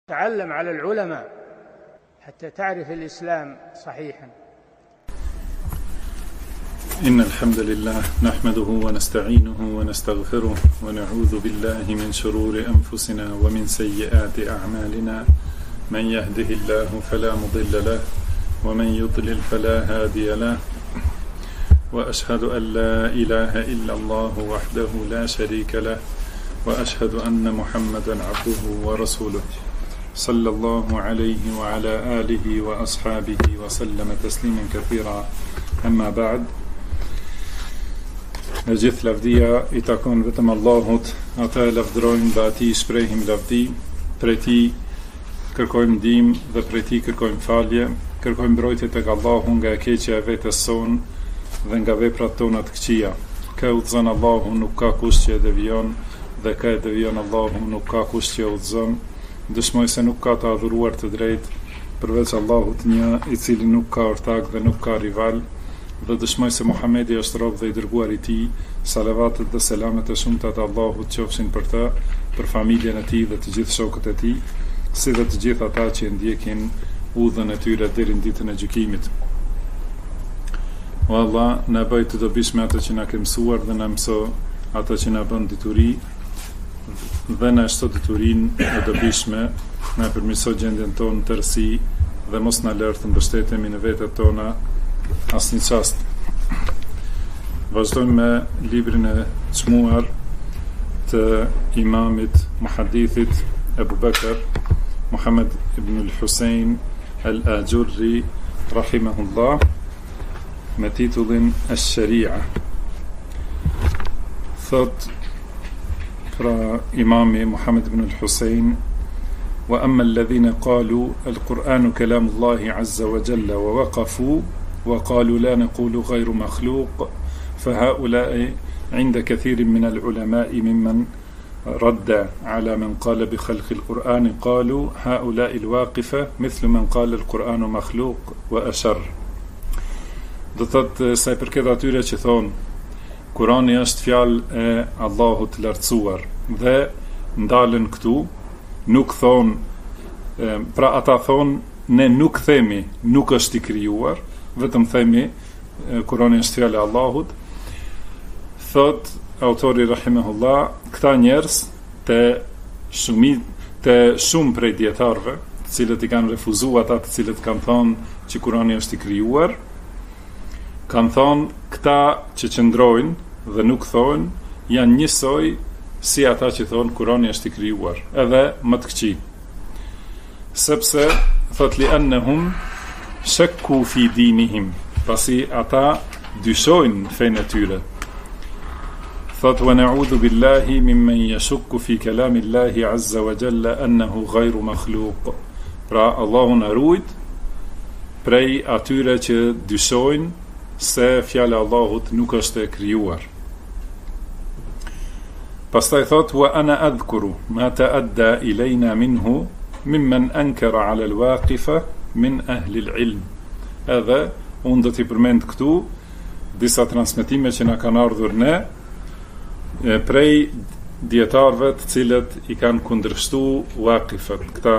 تعلم على العلماء حتى تعرف الإسلام صحيحا. إن الحمد لله نحمده ونستعينه ونستغفره ونعوذ بالله من شرور أنفسنا ومن سيئات أعمالنا، من يهده الله فلا مضل له ومن يضلل فلا هادي له، وأشهد أن لا إله إلا الله وحده لا شريك له، وأشهد أن محمدا عبده ورسوله صلى الله عليه وعلى آله وأصحابه وسلم تسليما كثيرا. أما بعد، në gjithë lavdia i takon vetëm Allahut, ata e lavdrojmë dhe ati shprehim lavdi, prej tij kërkojmë ndihmë dhe prej tij kërkojmë falje, kërkojmë mbrojtje tek Allahu nga e keqja e vetes son dhe nga veprat tona të këqija. Ka udhëzon Allahu, nuk ka kush që e devijon, dhe ka e devijon Allahu, nuk ka kush që e udhëzon. Dëshmoj se nuk ka të adhuruar të drejtë përveç Allahut një, i cili nuk ka ortak dhe nuk ka rival, dhe dëshmoj se Muhamedi është rob dhe i dërguar i tij. Salavatet dhe selamet e shumta të Allahut qofshin për të, për familjen e tij dhe të gjithë shokët e tij, si dhe të gjithë ata që ndjekin udhën e tyre deri në ditën e gjykimit. O Allah, na bëj të dobishme ato që na ke mësuar dhe na mëso ato që na bën dituri, dhe na shto diturinë e dobishme, na përmirëso gjendjen tonë tërësi dhe mos na lër të mbështetemi në vetet tona asnjë çast. Vazhdojmë me librin e çmuar të imamit muhaddithit Abu Bakr Muhammad ibn al-Husayn al-Ajurri rahimahullah, me titullin Ash-Sharia. Thot pra imami Muhammad ibn al-Husayn: wa amma alladhina qalu al-Qur'anu kalamu Allahi azza wa jalla wa waqafu wa qalu la naqulu ghayru makhluq فهؤلاء عند كثير من العلماء ممن رد على من قال بخلق القرآن قالوا هؤلاء الواقفة مثل من قال القرآن مخلوق وأشر. Do thot sa i përket atyre që thon Kurani është fjalë e Allahut lartësuar dhe ndalen këtu, nuk thon, pra ata thon ne nuk themi nuk është i krijuar, vetëm themi Kurani është fjalë e Allahut. Thot autori rahimahullah, këta njerëz të shumë prej dietarëve, të cilët i kanë refuzuar ata të cilët kanë thonë që Kurani është i krijuar, kanë thonë këta që qëndrojnë dhe nuk thonë janë njësoj si ata që thonë Kurani është i krijuar, edhe më të këqij. Sepse thot li annahum shakku fi dinihim, pasi ata dyshojnë fenë e tyre. Thot wa na'udhu billahi mimman yashukku fi kalami Allahi azza wa jalla annahu ghayru makhluq. Pra Allahu na ruajt prej atyre që dyshojnë se fjala e Allahut nuk është e krijuar. Pastaj thot wa ana adhkuru ma ta'adda ilayna minhu mimman ankara 'ala al-waqifa min ahli al-ilm. Edhe unë do t'i përmend këtu disa transmetime që na kanë ardhur ne prej dietarëve të cilët i kanë kundërshtuar waqifat, këta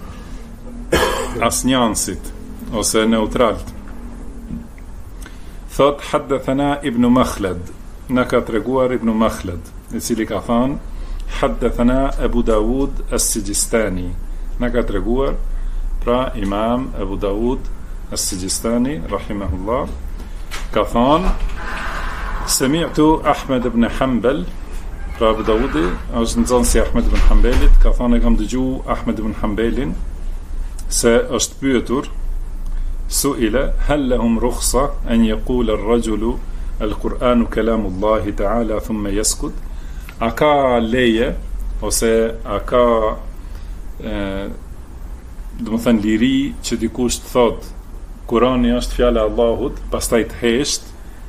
asnjansit ose neutralt. Thot haddathana ibn Makhlad, na ka treguar ibn Makhlad, i cili ka thënë haddathana Abu Dawud as-Sijistani, na ka treguar pra imam Abu Dawud as-Sijistani rahimahullah, ka thënë sami'tu Ahmed ibn Hanbal, pra Abu Dawudi është nxënësi Ahmed ibn Hanbalit, ka thënë kam dëgjuar Ahmed ibn Hanbalin se është pyetur su'ila hal lahum rukhsa an yaqula ar-rajulu al-Qur'anu kalamu Allahi ta'ala thumma yaskut. A ka leje ose a ka domethënë liri që dikush të thotë Kurani është fjala e Allahut, pastaj të hesht?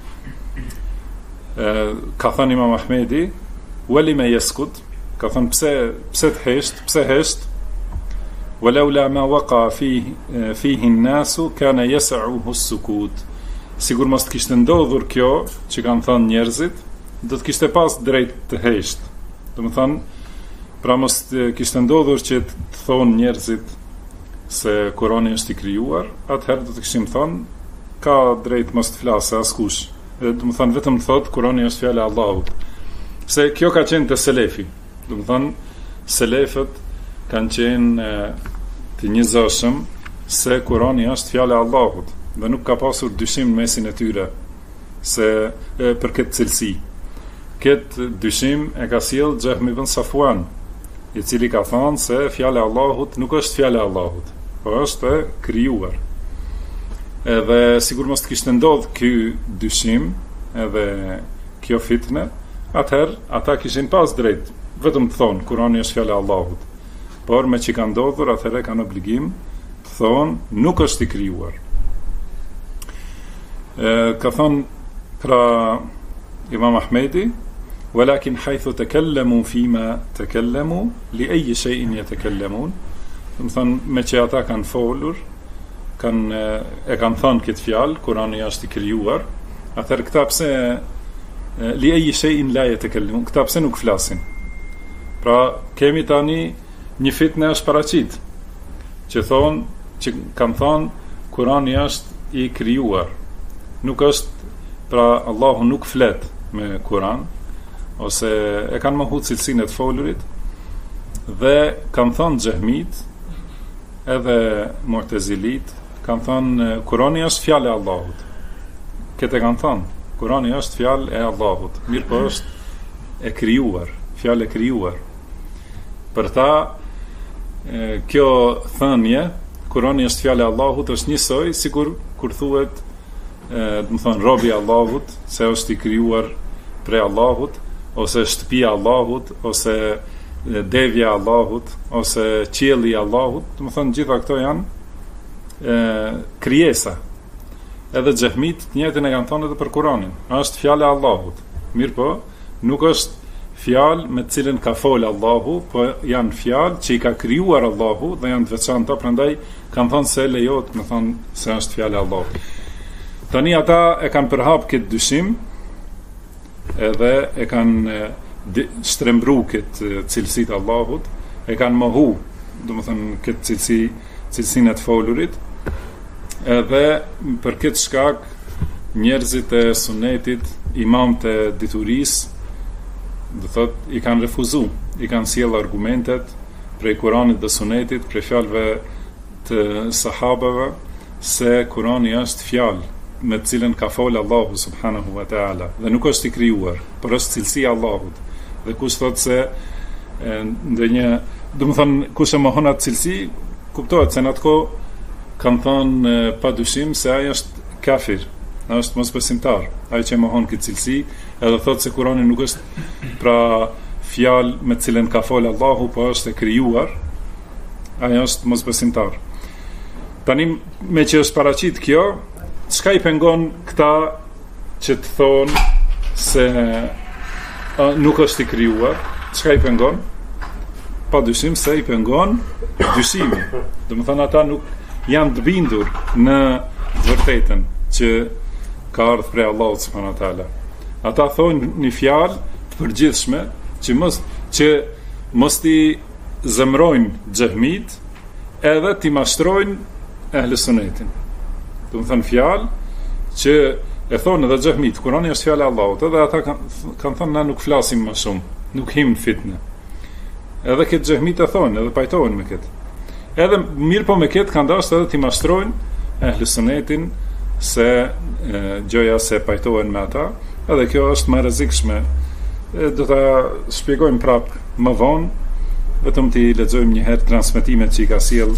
Ka thënë Imam Ahmedi, walima yaskut, ka thënë pse të hesht, pse hesht? Walaula ma waqa fihi an-nasu kana yas'uhu as-sukut. Sigur mos të kishte ndodhur kjo që kanë thënë njerëzit, do të kishte pas drejt të hesht. Domethënë Pra mos kishte ndodhur që të thonë njerëzit se Kurani është i krijuar, atëherë do të kishim thënë ka drejt mos të flasë askush. Do të thonë vetëm thotë Kurani është fjala e Allahut. Se kjo ka qenë te selefi. Do të thonë selefët kanë qenë të njerëzshëm se Kurani është fjala e Allahut dhe nuk ka pasur dyshim në mesin e tyre se për këtë cilësi. Këtë dyshim e ka sjell Xehmi ibn Safwan, i cili ka thënë se fjala e Allahut nuk është fjala e Allahut, por është e krijuar. Edhe sigur mos të kishte ndodhur ky dyshim edhe kjo fitne, atëherë ata kishin pas drejt vetëm të thonë Kurani është fjala e Allahut. Por me që ka ndodhur, atëherë kanë obligim të thonë nuk është i krijuar. Ka thonë pra Imam Ahmedi, ولكن حيث تكلموا فيما تكلموا لأي شيء يتكلمون. Do të thonë me që ata kanë folur, e kanë thënë këtë fjalë, Kurani është i krijuar, atëherë këta pse لأي شيء لا يتكلمون, këta pse nuk flasin. Pra kemi tani një fitnë është paraqit, që kanë thënë Kurani është i krijuar. Nuk është, pra Allahu nuk flet me Kur'an, ose e kanë mohu cilësinë e të folurit, dhe kanë thënë Xehmit edhe Mu'tazilit, kanë thënë Kurani është fjalë e Allahut. Këtë kanë thënë Kurani është fjalë e Allahut, mirë po është e krijuar, fjalë e krijuar. Për ta kjo thënie Kurani është fjalë e Allahut është njësoj sikur kur thuhet do të thonë robi i Allahut, se është i krijuar prej Allahut, ose shtëpia e Allahut, ose devja e Allahut, ose qielli i Allahut, do të thonë gjitha këto janë krijesa. Edhe Xehmit të njëjtën e kanë thënë edhe për Kur'anin, është fjala e Allahut. Mirë po, nuk është fjalë me të cilën ka folë Allahu, po janë fjalë që i ka krijuar Allahu dhe janë të veçanta, prandaj kanë thënë se lejohet me thonë se është fjala e Allahut. Tani ata e kanë përhap këtë dyshim, edhe e kanë shtrembru këtë cilësit Allahut, e kanë mohu, do më thënë këtë cilësinë e të folurit, edhe për këtë shkak njerëzit e sunetit, imamët e diturisë, do thot i kanë refuzu, i kanë sjell argumentet prej Kuranit dhe sunetit, prej fjalëve të sahabeve, se Kurani është fjalë me të cilën ka folë Allahu subhanahu wa ta'ala, dhe nuk është i krijuar, por është cilësia e Allahut. Dhe kush thot se ndonjë, do të thonë kush e mohon atë cilësi, kuptohet se në atë kohë kanë thënë padyshim se ai është kafir, është mosbesimtar, ai që mohon këtë cilësi, edhe thot se Kurani nuk është pra fjalë me të cilën ka folë Allahu, por është e krijuar, ai është mosbesimtar. Tani me që është paraqit kjo, çka i pengon këta që të thonë se nuk është i krijuar? Çka i pengon? Pa dyshim se i pengon dyshimi. Do të thonë ata nuk janë të bindur në vërtetën që ka ardhur prej Allahut subhanahu wa taala. Ata thonë një fjalë të përgjithshme që mos ti zemrojnë Xehmit, edhe ti mashtrojnë ehl sunetin. Do të thënë fjalë që e thonë edhe Xehmit, Kurani është fjala e Allahut, edhe ata kanë thënë na nuk flasim më shumë, nuk him në fitnë. Edhe këtë Xehmit e thonë, edhe pajtohen me këtë. Edhe mirë po me këtë kanë dashur edhe ti mashtrojnë ehl sunetin se gjoja se pajtohen me ata, edhe kjo është më rrezikshme. Do ta shpjegojmë prapë më vonë, vetëm ti lexojmë një herë transmetimet që i ka sjell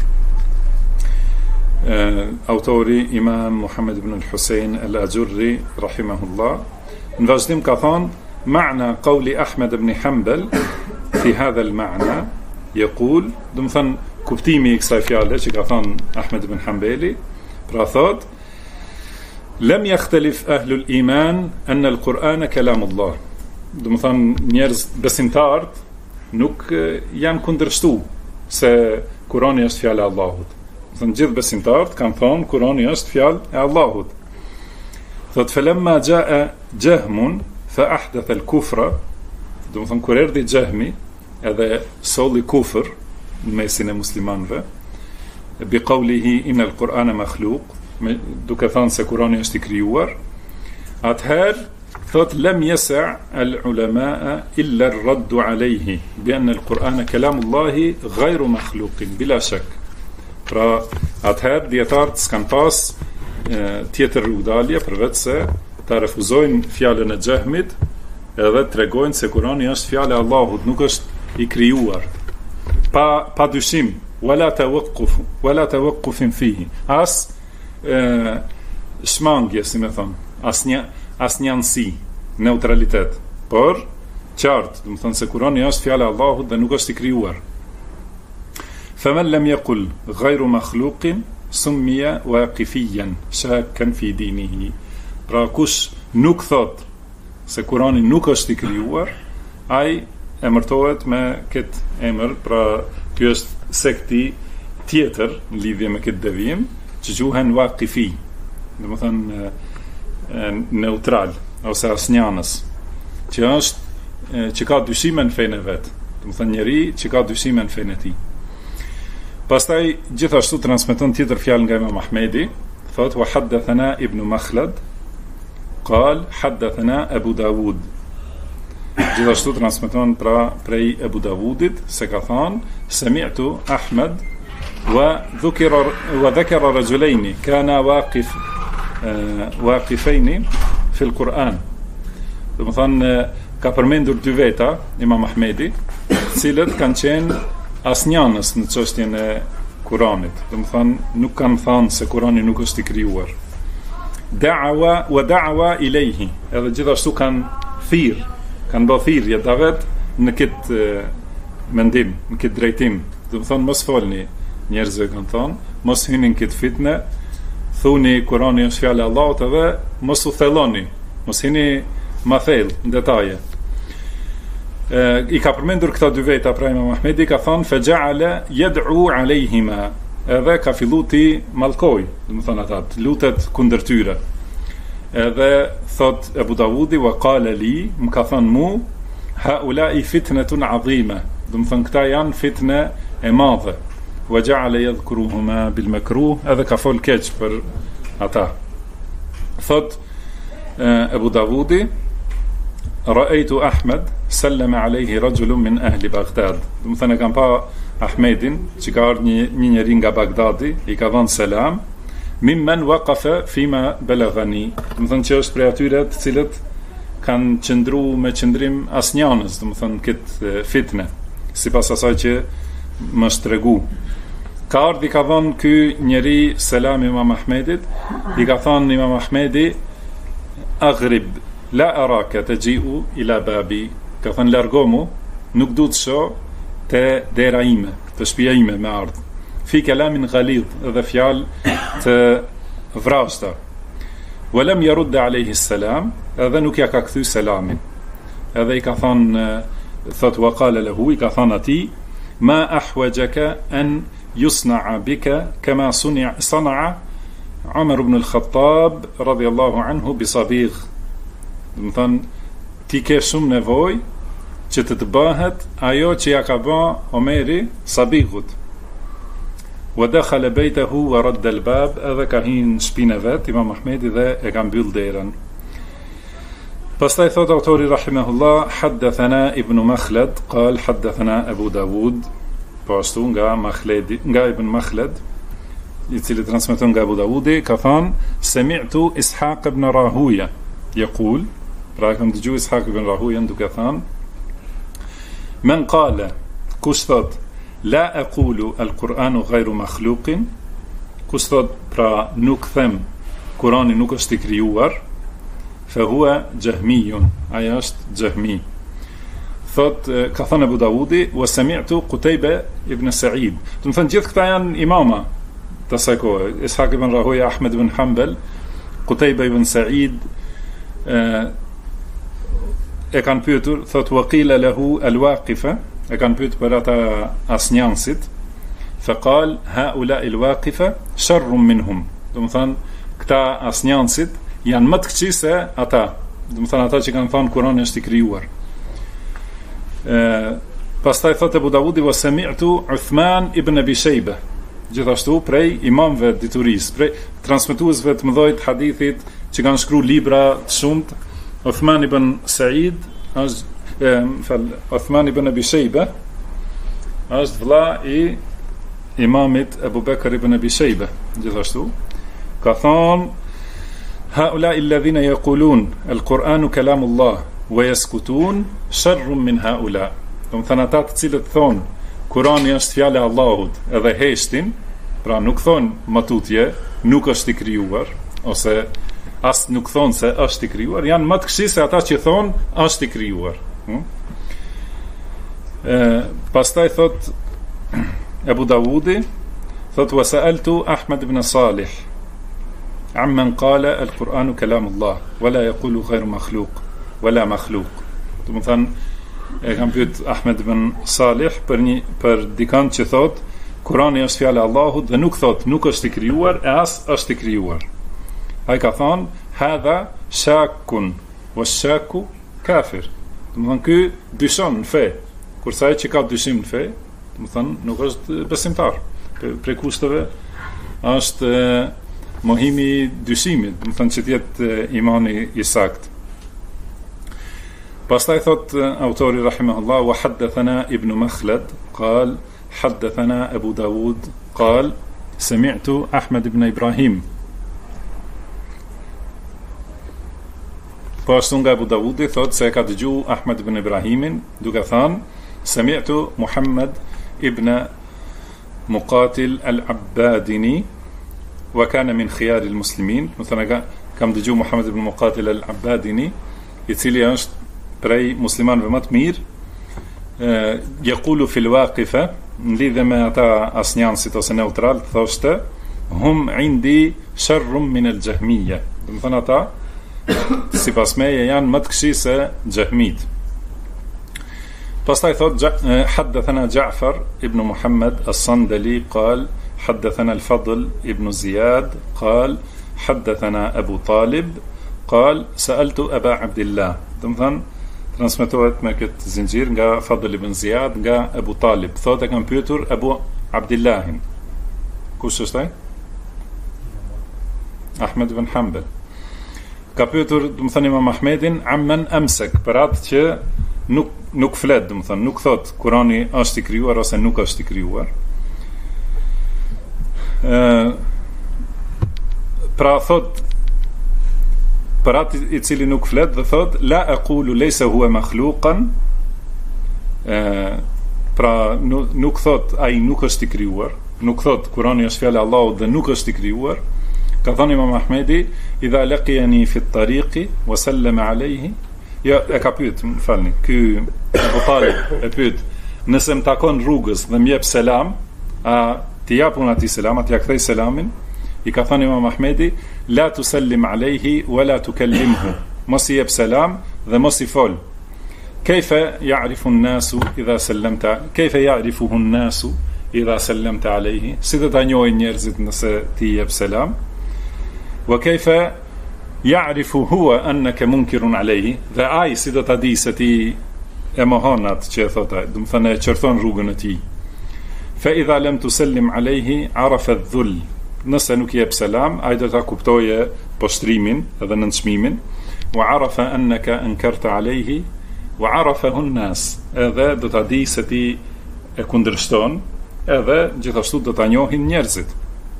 autori Imam Muhammad ibn al-Husayn al-Ajurri rahimahullah. Në vazhdim ka thënë ma'na qawli Ahmed ibn Hanbal fi hadha al-ma'na yaqul, do të thënë kuptimi i kësaj fjale që ka thënë Ahmed ibn Hanbali, pra thot lam yakhtalif ahlu al-iman an al-Qur'ana kalamullah. Do të thënë njerëz besimtarët nuk janë kundërshtu se Kurani është fjala e Allahut. Do të gjithë besimtarët kanë thonë Kurani është fjalë e Allahut. Thot falamma jaa Jahmun fa ahdatha al-kufra, do të thonë kur erdhi Jahmi, edhe solli kufër në mesin e muslimanëve, bi qawlihi inna al-Qur'ana makhluq, duke thënë se Kurani është i krijuar, atëherë thot lem yasa' al-ulama illa ar-radd alayhi bi anna al-Qur'ana kalamullahi ghayru makhluqin bila shak. Pra atëherë dietarët s'kan pas tjetër rrugdalje përveç se ta refuzojnë fjalën e Xehmit edhe tregojnë se Kurani është fjala e Allahut, nuk është i krijuar. Pa dyshim, wala tawaqqufin fihi. As shmangje, si me thon, as njansi, neutralitet. Por qartë, do të thonë se Kurani është fjala e Allahut dhe nuk është i krijuar. Faman lam yaqul ghayru makhluqin summiya waqifiyan shakkan fi dinihi. Pra kush nuk thot se Kurani nuk është i krijuar, ai emërtohet me këtë emër, pra ky është sekti tjetër në lidhje me këtë devijim, që quhen waqifi, do të thënë neutral ose asnjanës, që ka dyshime në fenë e vet, do të thënë njeri që ka dyshime në fenë e tij. Pastaj gjithashtu transmeton tjetër fjalë nga Imam Ahmedi, thot wa haddathana ibn Makhlad qal haddathana Abu Dawud. Gjithashtu transmeton pra prej Abu Dawudit se ka thënë sami'tu Ahmad wa dhakara rajulaini kana waqifaini fi al-Quran. Do të thonë ka përmendur dy veta Imam Ahmedi, të cilët kanë qenë asnjanës në çështjen e Kuranit. Do të thonë nuk kanë thënë se Kurani nuk është i krijuar. Da'wa ilayhi, edhe gjithashtu kanë bërë thirrje davet në këtë mendim, në këtë drejtim. Do të thonë mos folni, njerëzve kanë thonë, mos hyni në këtë fitnë, thuni Kurani është fjala e Allahut edhe mos u thelloni, mos hyni ma thellë në detaje. I ka përmendur këta dy veta pra Imam Ahmedi, ka thonë faja'ala yad'u alayhima, edhe ka fillu ti mallkoj, do të thonë ata lutet kundër tyre. Edhe thot Abu Dawudi wa qala li, më ka thënë mu, haula'i fitnatun 'azima, do të thonë këta janë fitne e madhe. Wa ja'ala yadhkuruhuma bil makruh, edhe ka fol keq për ata. Thot Abu Dawudi ra'aytu Ahmad sallama alayhi rajulun min ahli Baghdad. Do të thënë kam pa Ahmedin, që ka ardhur një njeri nga Bagdadi, i ka dhënë selam, mimman waqafa fima balaghani. Do të thënë që është prej atyre të cilët kanë qëndruar me qëndrim asnjanës, do të thënë këtë fitne, sipas asaj që më shtregu. Ka ardhur i ka dhënë ky njeri selam Imam Ahmedit, i ka thënë Imam Ahmedi aghrib la araka taji'u ila babi, ka thënë largomu, nuk du të shoh te dera ime, te shtëpia ime me ardh. Fi kalamin ghalidh, edhe fjalë të vrasta. Wa lam yarud alayhi salam, edhe nuk ja ka kthy selamin. Edhe i ka thënë, thot wa qala lahu, i ka thënë atij, ma ahwajaka an yusna'a bika kama sana'a Umar ibn al-Khattab radiyallahu anhu bi sabigh. Do të thonë ti ke shumë nevojë që të bëhet ajo që ja ka bë Omeri Sabighut. Wa dakhala baytahu wa radda al-bab, edhe ka hyrë në shtëpinë e vet Imam Ahmedi dhe e ka mbyll derën. Pastaj thot autori rahimahullah haddathana ibn Makhlad qal haddathana Abu Dawud, po ashtu nga Ibn Makhlad, i cili transmeton nga Abu Dawudi, ka thënë sami'tu Ishaq ibn Rahuya yaqul, pra kam dëgjuar Ishaq ibn Rahuya duke thënë men qala, kush thot la aqulu al-Qur'anu ghayru makhluqin, kush thot pra nuk them Kurani nuk është i krijuar, fa huwa jahmiyun, ai është jahmi. Thot ka thënë Abu Dawudi wa sami'tu Qutayba ibn Sa'id. Do të thënë gjithë këta janë imama të asaj kohe, Ishaq ibn Rahuya, Ahmed ibn Hanbal, Qutayba ibn Sa'id, e kanë pyetur, thot waqila lahu al-waqifa, e kanë pyetur për ata asnjansit, fa qal haula al-waqifa sharrun minhum. Do të thënë këta asnjansit janë më të këqij se ata. Do të thënë ata që kanë thënë Kurani është i krijuar. Pastaj thot Abu Davudi wa sami'tu Uthman ibn Abi Shayba, gjithashtu prej imamëve diturisë, prej transmetuesve të mëdhtë hadithit që kanë shkruar libra të shumtë. Uthman ibn Sa'id Uthman ibn Abi Shayba është vëlla i imamit Abu Bakr ibn Abi Shayba. Gjithashtu ka thonë: haula alladhina yaqulun al-Qur'anu kalamullah wa yaskutun sharrun min haula. Do të thënë ata të cilët thonë Kurani është fjala e Allahut edhe heshtin, pra nuk thonë matutje, nuk është i krijuar, ose as nuk thonë se është i krijuar, janë më të këqij se ata që thonë është i krijuar. Pastaj thot Abu Davudi, thot wa sa'altu Ahmad ibn Salih amman qala al-Qur'anu kalamullah wala yaqulu ghayru makhluq wala makhluq. Do të thënë e kam pyet Ahmed ibn Salih për dikant që thot Kurani është fjala e Allahut dhe nuk thot nuk është i krijuar e as është i krijuar. Ai ka thonë hadha shakun wash-shaku kafir. Do të thënë ky dyshon në fe, kurse ai që ka dyshim në fe, do të thënë nuk është besimtar. Prej kushteve është mohimi i dyshimit, do të thënë që të jetë imani i saktë. Pastaj thot autori rahimahullah wa haddathana ibn Makhlad قال حدثنا أبو داود قال سمعت أحمد بن إبراهيم. Po ashtu nga Abu Davudi thot se ka dëgju Ahmed ibn Ibrahimin duke thënë سمعت محمد ابن مقاتل العبادني وكان من خيار المسلمين. مثلا kam dëgju Muhammed ibn Muqatil al-Abbadini, i cili është prej muslimanëve më të mirë, yaqulu fil waqifa, në lidhje me ata asnjanësit ose neutral, thoshte hum indi sharrum min al-jahmiyya. Do të thënë ata sipas meje janë më të këqij se xahmit. Pastaj thot حدثنا جعفر ابن محمد الصندلي قال حدثنا الفضل ابن زياد قال حدثنا أبو طالب قال سألت أبا عبد الله. Do të thënë transmetohet me këtë zinxhir nga Fadl ibn Ziyad nga Abu Talib. Thotë kam pyetur Abu Abdillahin. Kush është ai? Ahmed ibn Hanbal. Ka pyetur, do të thënë Imam Ahmedin, amman amsak, për atë që nuk flet, do të thënë nuk thot Kurani është i krijuar ose nuk është i krijuar. Pra thot për atë i cili nuk flet dhe thot la aqulu laysa huwa makhluqan, pra nuk thot ai nuk është i krijuar, nuk thot Kurani është fjala e Allahut dhe nuk është i krijuar. Ka thënë Imam Ahmedi idha laqiyani fi at-tariqi wa sallama alayhi, ja e ka pyet, më falni, ky Abu Talib e pyet, nëse më takon rrugës dhe më jep selam, a ti japun atij selam, ti ja kthej selamin? I ka thënë Imam Ahmedi la tusallim alayhi wala tukallimhu, mos i jep selam dhe mos i fol. Kayfa ya'rifu an-nasu idha sallamta, kayfa ya'rifuhu an-nasu idha sallamta alayhi, si do ta njohin njerëzit nëse ti i jep selam? Wa kayfa ya'rifu huwa annaka munkirun alayhi, dhe ai si do ta di se ti e mohon atë që e thot ai, do të thënë e qorton rrugën e tij. Fa idha lam tusallim alayhi arafa adh-dhull, nëse nuk jep selam, ai do ta kuptoje poshtrimin edhe nënçmimin. Wa arafa annaka ankarta alayhi wa arafahu an-nas, edhe do ta di se ti e kundërshton, edhe gjithashtu do ta njohin njerëzit.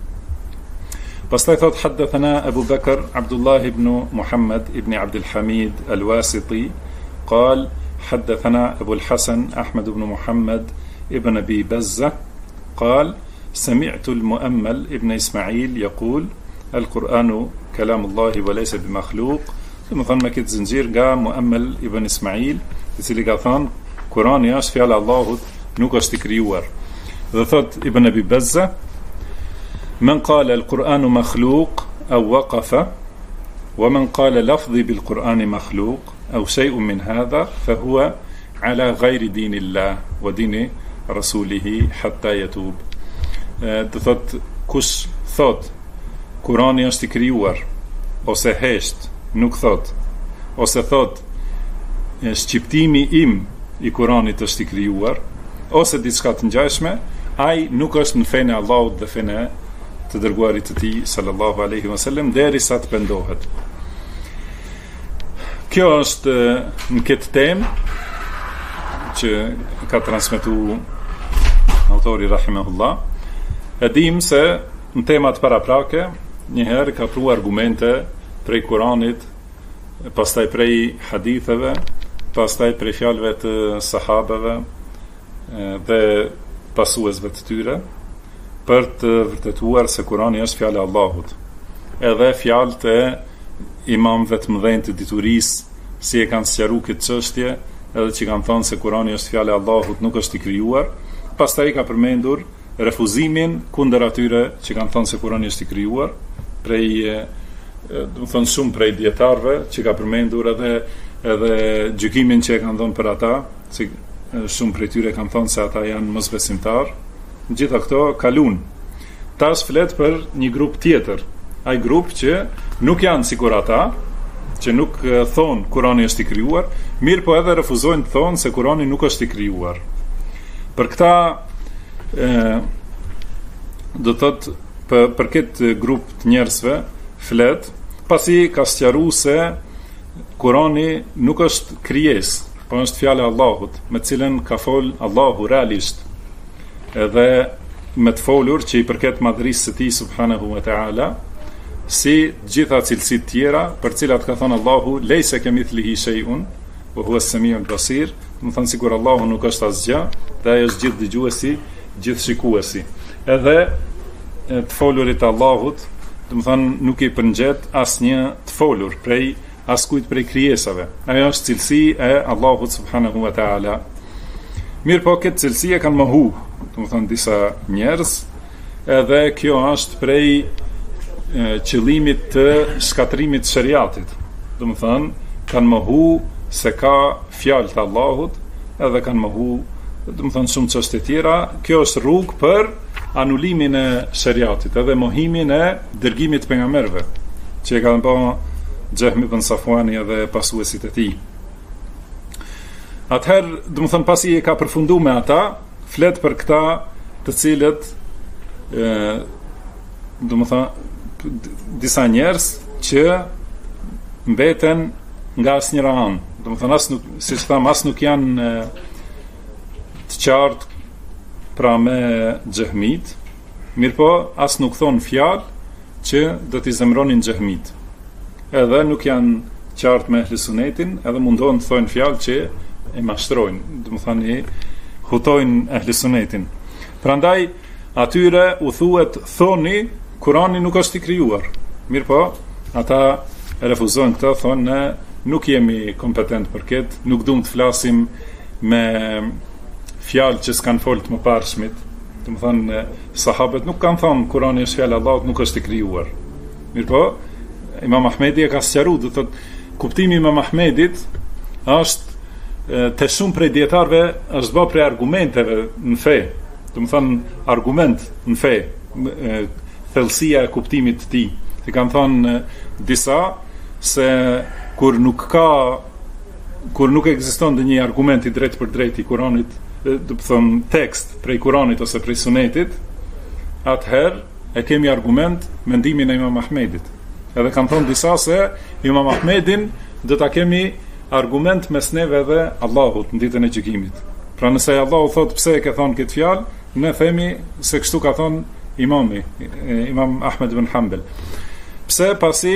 Pastaj thot haddathana Abu Bakr Abdullah ibn Muhammad ibn Abd al-Hamid al-Wasiti قال حدثنا أبو الحسن أحمد بن محمد ابن أبي بزة قال سمعت المؤمل ابن إسماعيل يقول القرآن كلام الله وليس بمخلوق. ثم ثم كت زنجير قا مؤمل ابن إسماعيل يسيلي قاثان قرآن ياش في على الله نوكش تكريور. ذات ابن أبي بزة من قال القرآن مخلوق أو وقف، ومن لفظي لفظي بالقرآن مخلوق أو شيء من هذا فهو على غير دين الله ودين رسوله حتى يتوب. Të thot kush thot Kurani është i krijuar ose hesht, nuk thot, ose thot shqiptimi im i Kuranit është i krijuar, ose diçka të ngjashme, ai nuk është në fenë e Allahut dhe fenë të dërguarit të tij sallallahu alaihi wasallam derisa të pendohet. Kjo është në këtë temë që ka transmetuar autori rahimahullah. E dim se në temat paraprake njëherë ka pru argumente prej Kuranit, pastaj prej haditheve, pastaj prej fjalëve të sahabeve dhe pasuesve të tyre, për të vërtetuar se Kurani është fjalë e Allahut. Edhe fjalët e imamëve të mëdhenj të diturisë, si e kanë sqaruar këtë çështje, edhe që kanë thënë se Kurani është fjalë e Allahut, nuk është i krijuar. Pastaj ka përmendur refuzimin kundër atyre që kanë thënë se Kurani është i krijuar, prej do të thonë shumë prej dietarëve që ka përmendur edhe gjykimin që e kanë dhënë për ata, si shumë prej tyre kanë thënë se ata janë mosbesimtar. Gjitha këto kalun. Tash flet për një grup tjetër, ai grup që nuk janë sikur ata, që nuk thonë Kurani është i krijuar, mirë po edhe refuzojnë të thonë se Kurani nuk është i krijuar. Për këta do të thotë për këtë grup të njerëzve flet, pasi ka sqaruar se Kurani nuk është krijesë, po është fjala e Allahut, me të cilën ka fol Allahu realisht, edhe me të folur që i përket madhërisë së tij subhanahu wa taala, si gjitha cilësitë tjera për cilat ka thënë Allahu leysa kamithlihi shay'un wa huwa as-sami'ul basir, do të thonë sikur Allahu nuk është asgjë, dhe ai është gjithë dëgjuesi, gjithë shikuesi. Edhe të folurit të Allahut, do të thonë nuk i përngjet asnjë të folur prej askujt prej krijesave. Ajo është cilësi e Allahut subhanahu wa taala. Mirë po këtë cilësi e kanë mohu, do të thonë disa njerëz, edhe kjo është prej qëllimit të shkatërimit të shariatit. Do të thonë kanë mohu se ka fjalë të Allahut, edhe kanë mohu, do të thonë shumë çështje tjera. Kjo është rrugë për anulimin e shariatit, edhe mohimin e dërgimit të pejgamberëve, që e kanë bërë Xehmi ibn Safuani edhe pasuesit e tij. Atëherë, do të thonë pasi e ka përfunduar me ata, flet për këta të cilët do të thonë disa njerëz që mbeten nga asnjëra anë. Do të thonë as nuk, siç tham, as nuk janë të qartë pra me xehmit, mirëpo as nuk thon fjalë që do t'i zemronin xehmit. Edhe nuk janë qartë me ehli sunetin, edhe mundohen të thonë fjalë që e mashtrojnë, do të thonë hutojnë ehli sunetin. Prandaj atyre u thuhet thoni Kurani nuk është i krijuar. Mirëpo ata refuzojnë këtë, thonë ne nuk jemi kompetent për këtë, nuk duam të flasim me fjalë që s'kan folë të mëparshmit. Do të thonë sahabët nuk kanë thonë Kurani është fjalë e Allahut, nuk është i krijuar. Mirëpo Imam Ahmedi e ka sqaruar, do thotë kuptimi i Imam Ahmedit është të shumë prej dietarëve është bërë prej argumenteve në fe. Do të thonë argument në fe, thellësia e kuptimit të tij. I kanë thënë disa se kur nuk ekziston ndonjë argument i drejtë për drejtë i Kuranit, do të thonë tekst prej Kuranit ose prej Sunetit, atëherë e kemi argument mendimin e Imam Ahmedit. Edhe kanë thënë disa se Imam Ahmedin do ta kemi argument mes neve dhe Allahut në ditën e gjykimit. Pra nëse Allahu thotë pse e ke thonë këtë fjalë, ne themi se kështu ka thonë Imam Ahmed ibn Hanbel. Pse? Pasi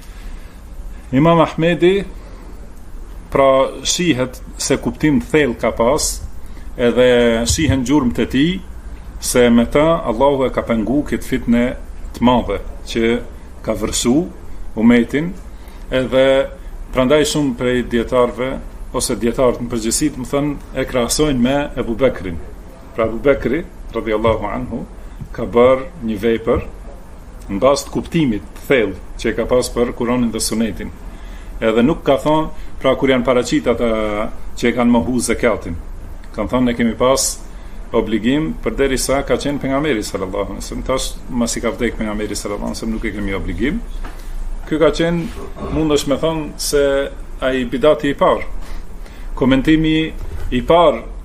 Imam Ahmedi pra shihet se kuptim të thellë ka pas, edhe shihen gjurmët e tij se me ta Allahu e ka pengu këtë fitne të madhe që ka vërsu umetin, edhe prandaj shumë prej dietarëve ose dietarët në përgjithësi më thënë e krahasojnë me Ebu Bekrin. Pra Ebu Bekri radhiyallahu anhu ka bërë një vepër në bazë të kuptimit të thellë që e ka pas për Kuranin dhe Sunetin. Edhe nuk ka thonë, pra kur janë paraqit ata që e kanë mohu zakatin, kanë thonë ne kemi pas obligim përderisa ka qenë pejgamberi sallallahu alaihi wasallam. Tash masi ka vdek pejgamberi sallallahu alaihi wasallam nuk e kemi obligim. Ky ka qenë, mundesh me thonë se ai bidati i parë. Komentimi i parë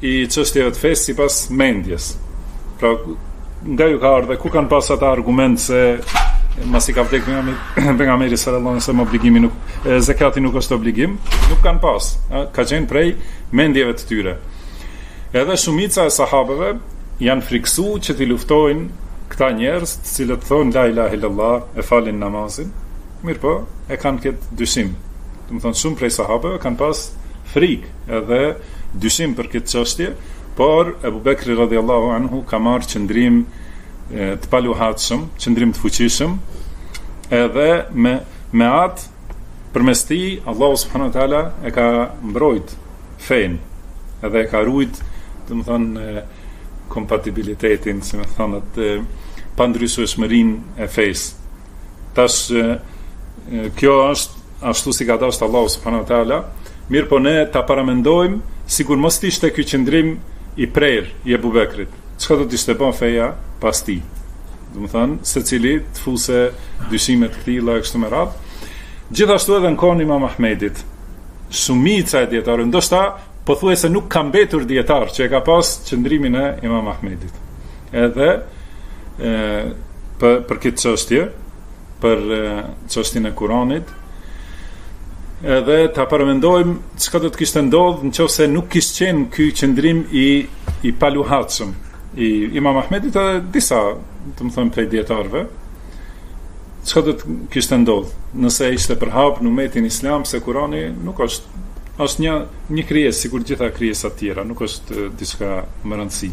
i çështjeve të fesë sipas mendjes. Pra, nga ju ka ardhe, ku kanë pas ata argument se masi ka vdek pejgamberi sallallahu alaihi wasallam obligimi nuk, zakati nuk është obligim, nuk kanë pas. Ka qenë prej mendjeve të tyre. Edhe shumica e sahabeve janë friksu që t'i luftojnë këta njerëz të cilët thonë la ilaha illallah, e falin namazin, mirë po, e kanë këtë dyshim. Do të thonë shumë prej sahabeve kanë pas frikë edhe dyshim për këtë çështje, por Ebu Bekri radhiyallahu anhu ka marrë qëndrim të paluhatshëm, qëndrim të fuqishëm, edhe me atë përmes tij Allahu subhanahu wa taala e ka mbrojt fen, edhe e ka ruajt, do të thonë, kompatibilitetin, si më thonë, atë pandryshueshmërinë e fesë. Tash kjo është ashtu si ka dashur Allahu subhanahu wa taala, mirë po ne ta paramendojmë sikur mos ishte ky qëndrim i prerë i Ebu Bekrit. Çka do të ishte bën feja pas tij? Do të thonë, secili të fuse dyshime të këtilla e kështu me radhë. Gjithashtu edhe në kohën e Imam Ahmedit, shumica e dietarëve, ndoshta pothuajse nuk ka mbetur dietar që e ka pas qëndrimin e Imam Ahmedit. Edhe për këtë çështje, për çështjen e Kuranit, edhe ta paramendojmë çka do të kishte ndodhur nëse nuk kishte qenë ky qëndrim i paluhatshëm i Imam Ahmedit edhe disa, do të them, prej dietarëve. Çka do të kishte ndodhur nëse ishte përhap në umetin islam se Kurani nuk është një krijesë sikur gjitha krijesat tjera, nuk është diçka më rëndësi.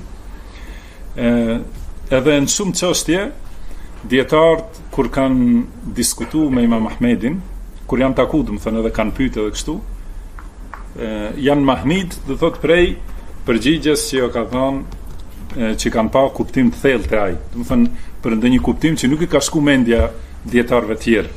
Edhe në shumë çështje dietarët kur kanë diskutuar me Imam Ahmedin, kur janë taku, do të thënë, edhe kanë pyetur edhe kështu, janë mahmid, do thotë, prej përgjigjes që jo ka thënë, që kanë pa kuptim të thellë të ai, do të thënë, për ndonjë kuptim që nuk i ka shku mendja dietarëve tjerë.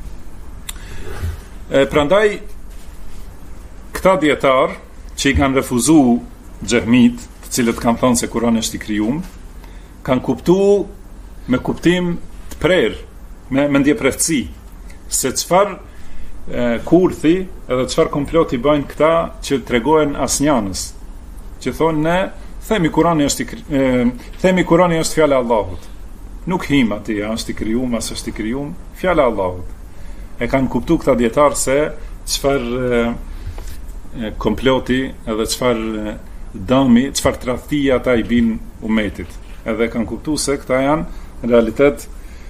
Prandaj këta dietar që i kanë refuzuar xehmit, të cilët kanë thënë se Kurani është i krijuar, kanë kuptuar me kuptim të prerë, me ndjeprehtësi, se çfarë kurthi edhe çfarë komploti bëjnë këta që tregojnë asnjanës, që thonë ne themi Kurani është fjala e Allahut, nuk him atij, është i krijuar, as është i krijuar, fjala e Allahut. E kanë kuptuar këta dietar se çfarë komploti edhe çfarë dëmi, çfarë tradhtia ata i bin umetit, edhe kanë kuptuar se këta janë në realitet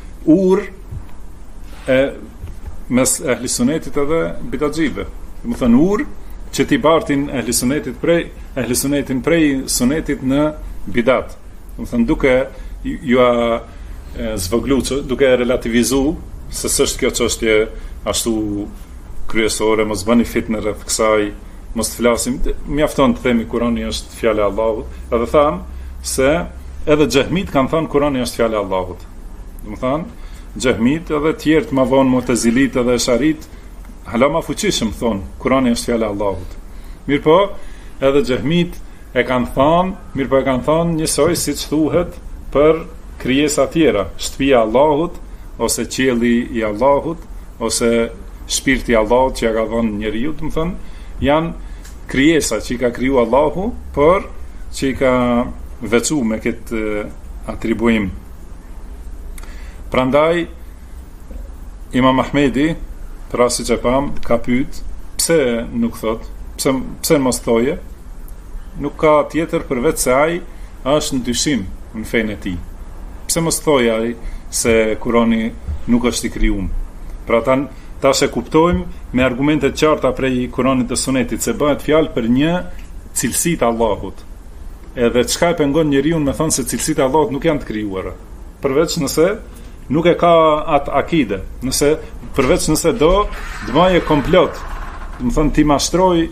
mes ehli sunetit edhe bidatxive. Do të thënë urë që t'i bartin ehli sunetin prej sunetit në bidat. Do të thënë duke ju zvoglu, duke relativizu se s'është kjo çështje ashtu kryesore, mos bëni fitnë rreth kësaj, mos të flasim, mjafton të themi Kurani është fjala e Allahut, edhe thamë se edhe xehmit kanë thënë Kurani është fjala e Allahut. Do të thënë xehmit edhe tjerë më vonë mu'tazilit edhe sharit hala më fuqishëm thonë Kurani është fjala e Allahut. Mirpo edhe xehmit e kanë thënë, mirpo e kanë thënë njësoj siç thuhet për krijesa tjera, shtëpia e Allahut ose qielli i Allahut ose shpirti i Allahut që ja ka dhënë njeriu, do të thënë, janë krijesa që i ka kriju Allahu, por që i ka veçuar me këtë atribuim. Prandaj Imam Ahmedi, pra siç e pam, ka pyet pse nuk thot, pse mos thoje, nuk ka tjetër përveç se ai është në dyshim në fenë e tij. Pse mos thoje ai se Kurani nuk është i krijuar? Pra tash e kuptojmë me argumente të qarta prej Kuranit dhe Sunetit se bëhet fjalë për një cilësi të Allahut. Edhe çka e pengon njeriu me thonë se cilësitë e Allahut nuk janë të krijuara, përveç nëse nuk e ka atë akide, përveç nëse do të bëje komplot, do të thonë ti mashtroj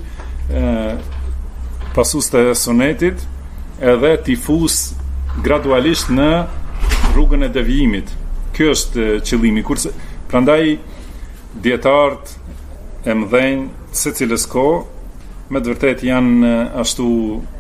pasues të Sunetit edhe ti fus gradualisht në rrugën e devijimit. Ky është qëllimi. Kurse prandaj dietarët e mëdhenj secilës kohë me të vërtetë janë ashtu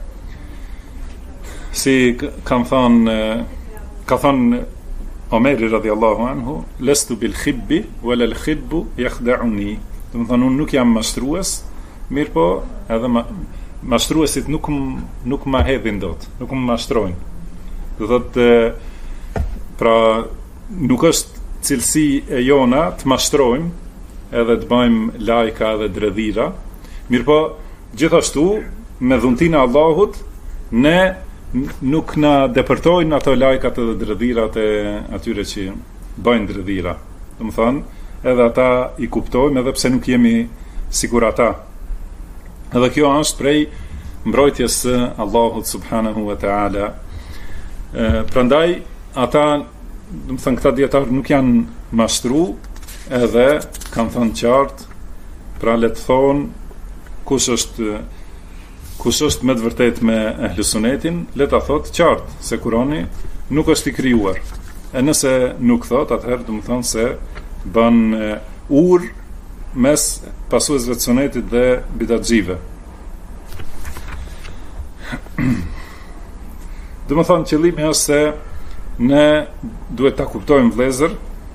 si ka thënë Omeri radhiyallahu anhu, lestu bil khibbi wala al khibbu yakhda'uni. Do të thonë unë nuk jam mashtrues, mirë po mashtruesit nuk ma hedhin dot, nuk më mashtrojnë. Do thotë pra nuk është cilësi e jona të mashtrojmë edhe të bëjmë lajka dhe dredhira, mirëpo gjithashtu me dhuntinë e Allahut ne nuk na depërtojnë ato lajkat edhe dredhirat e atyre që bëjnë dredhira. Domethënë, edhe ata i kuptojmë edhe pse nuk jemi sikur ata. Edhe kjo është prej mbrojtjes së Allahut subhanahu wa taala. Prandaj ata, domethënë këta dietar nuk janë mashtru, edhe kanë thënë qartë, pra le të thonë kush është me të vërtet me ehlusunetin, le ta thotë qartë se Kurani nuk është i krijuar. E nëse nuk thot, atëherë do të thonë se bën urë mes pasuesve të sunetit dhe bidatxive. Do të thonë qëllimi është se ne duhet ta kuptojmë vëllezër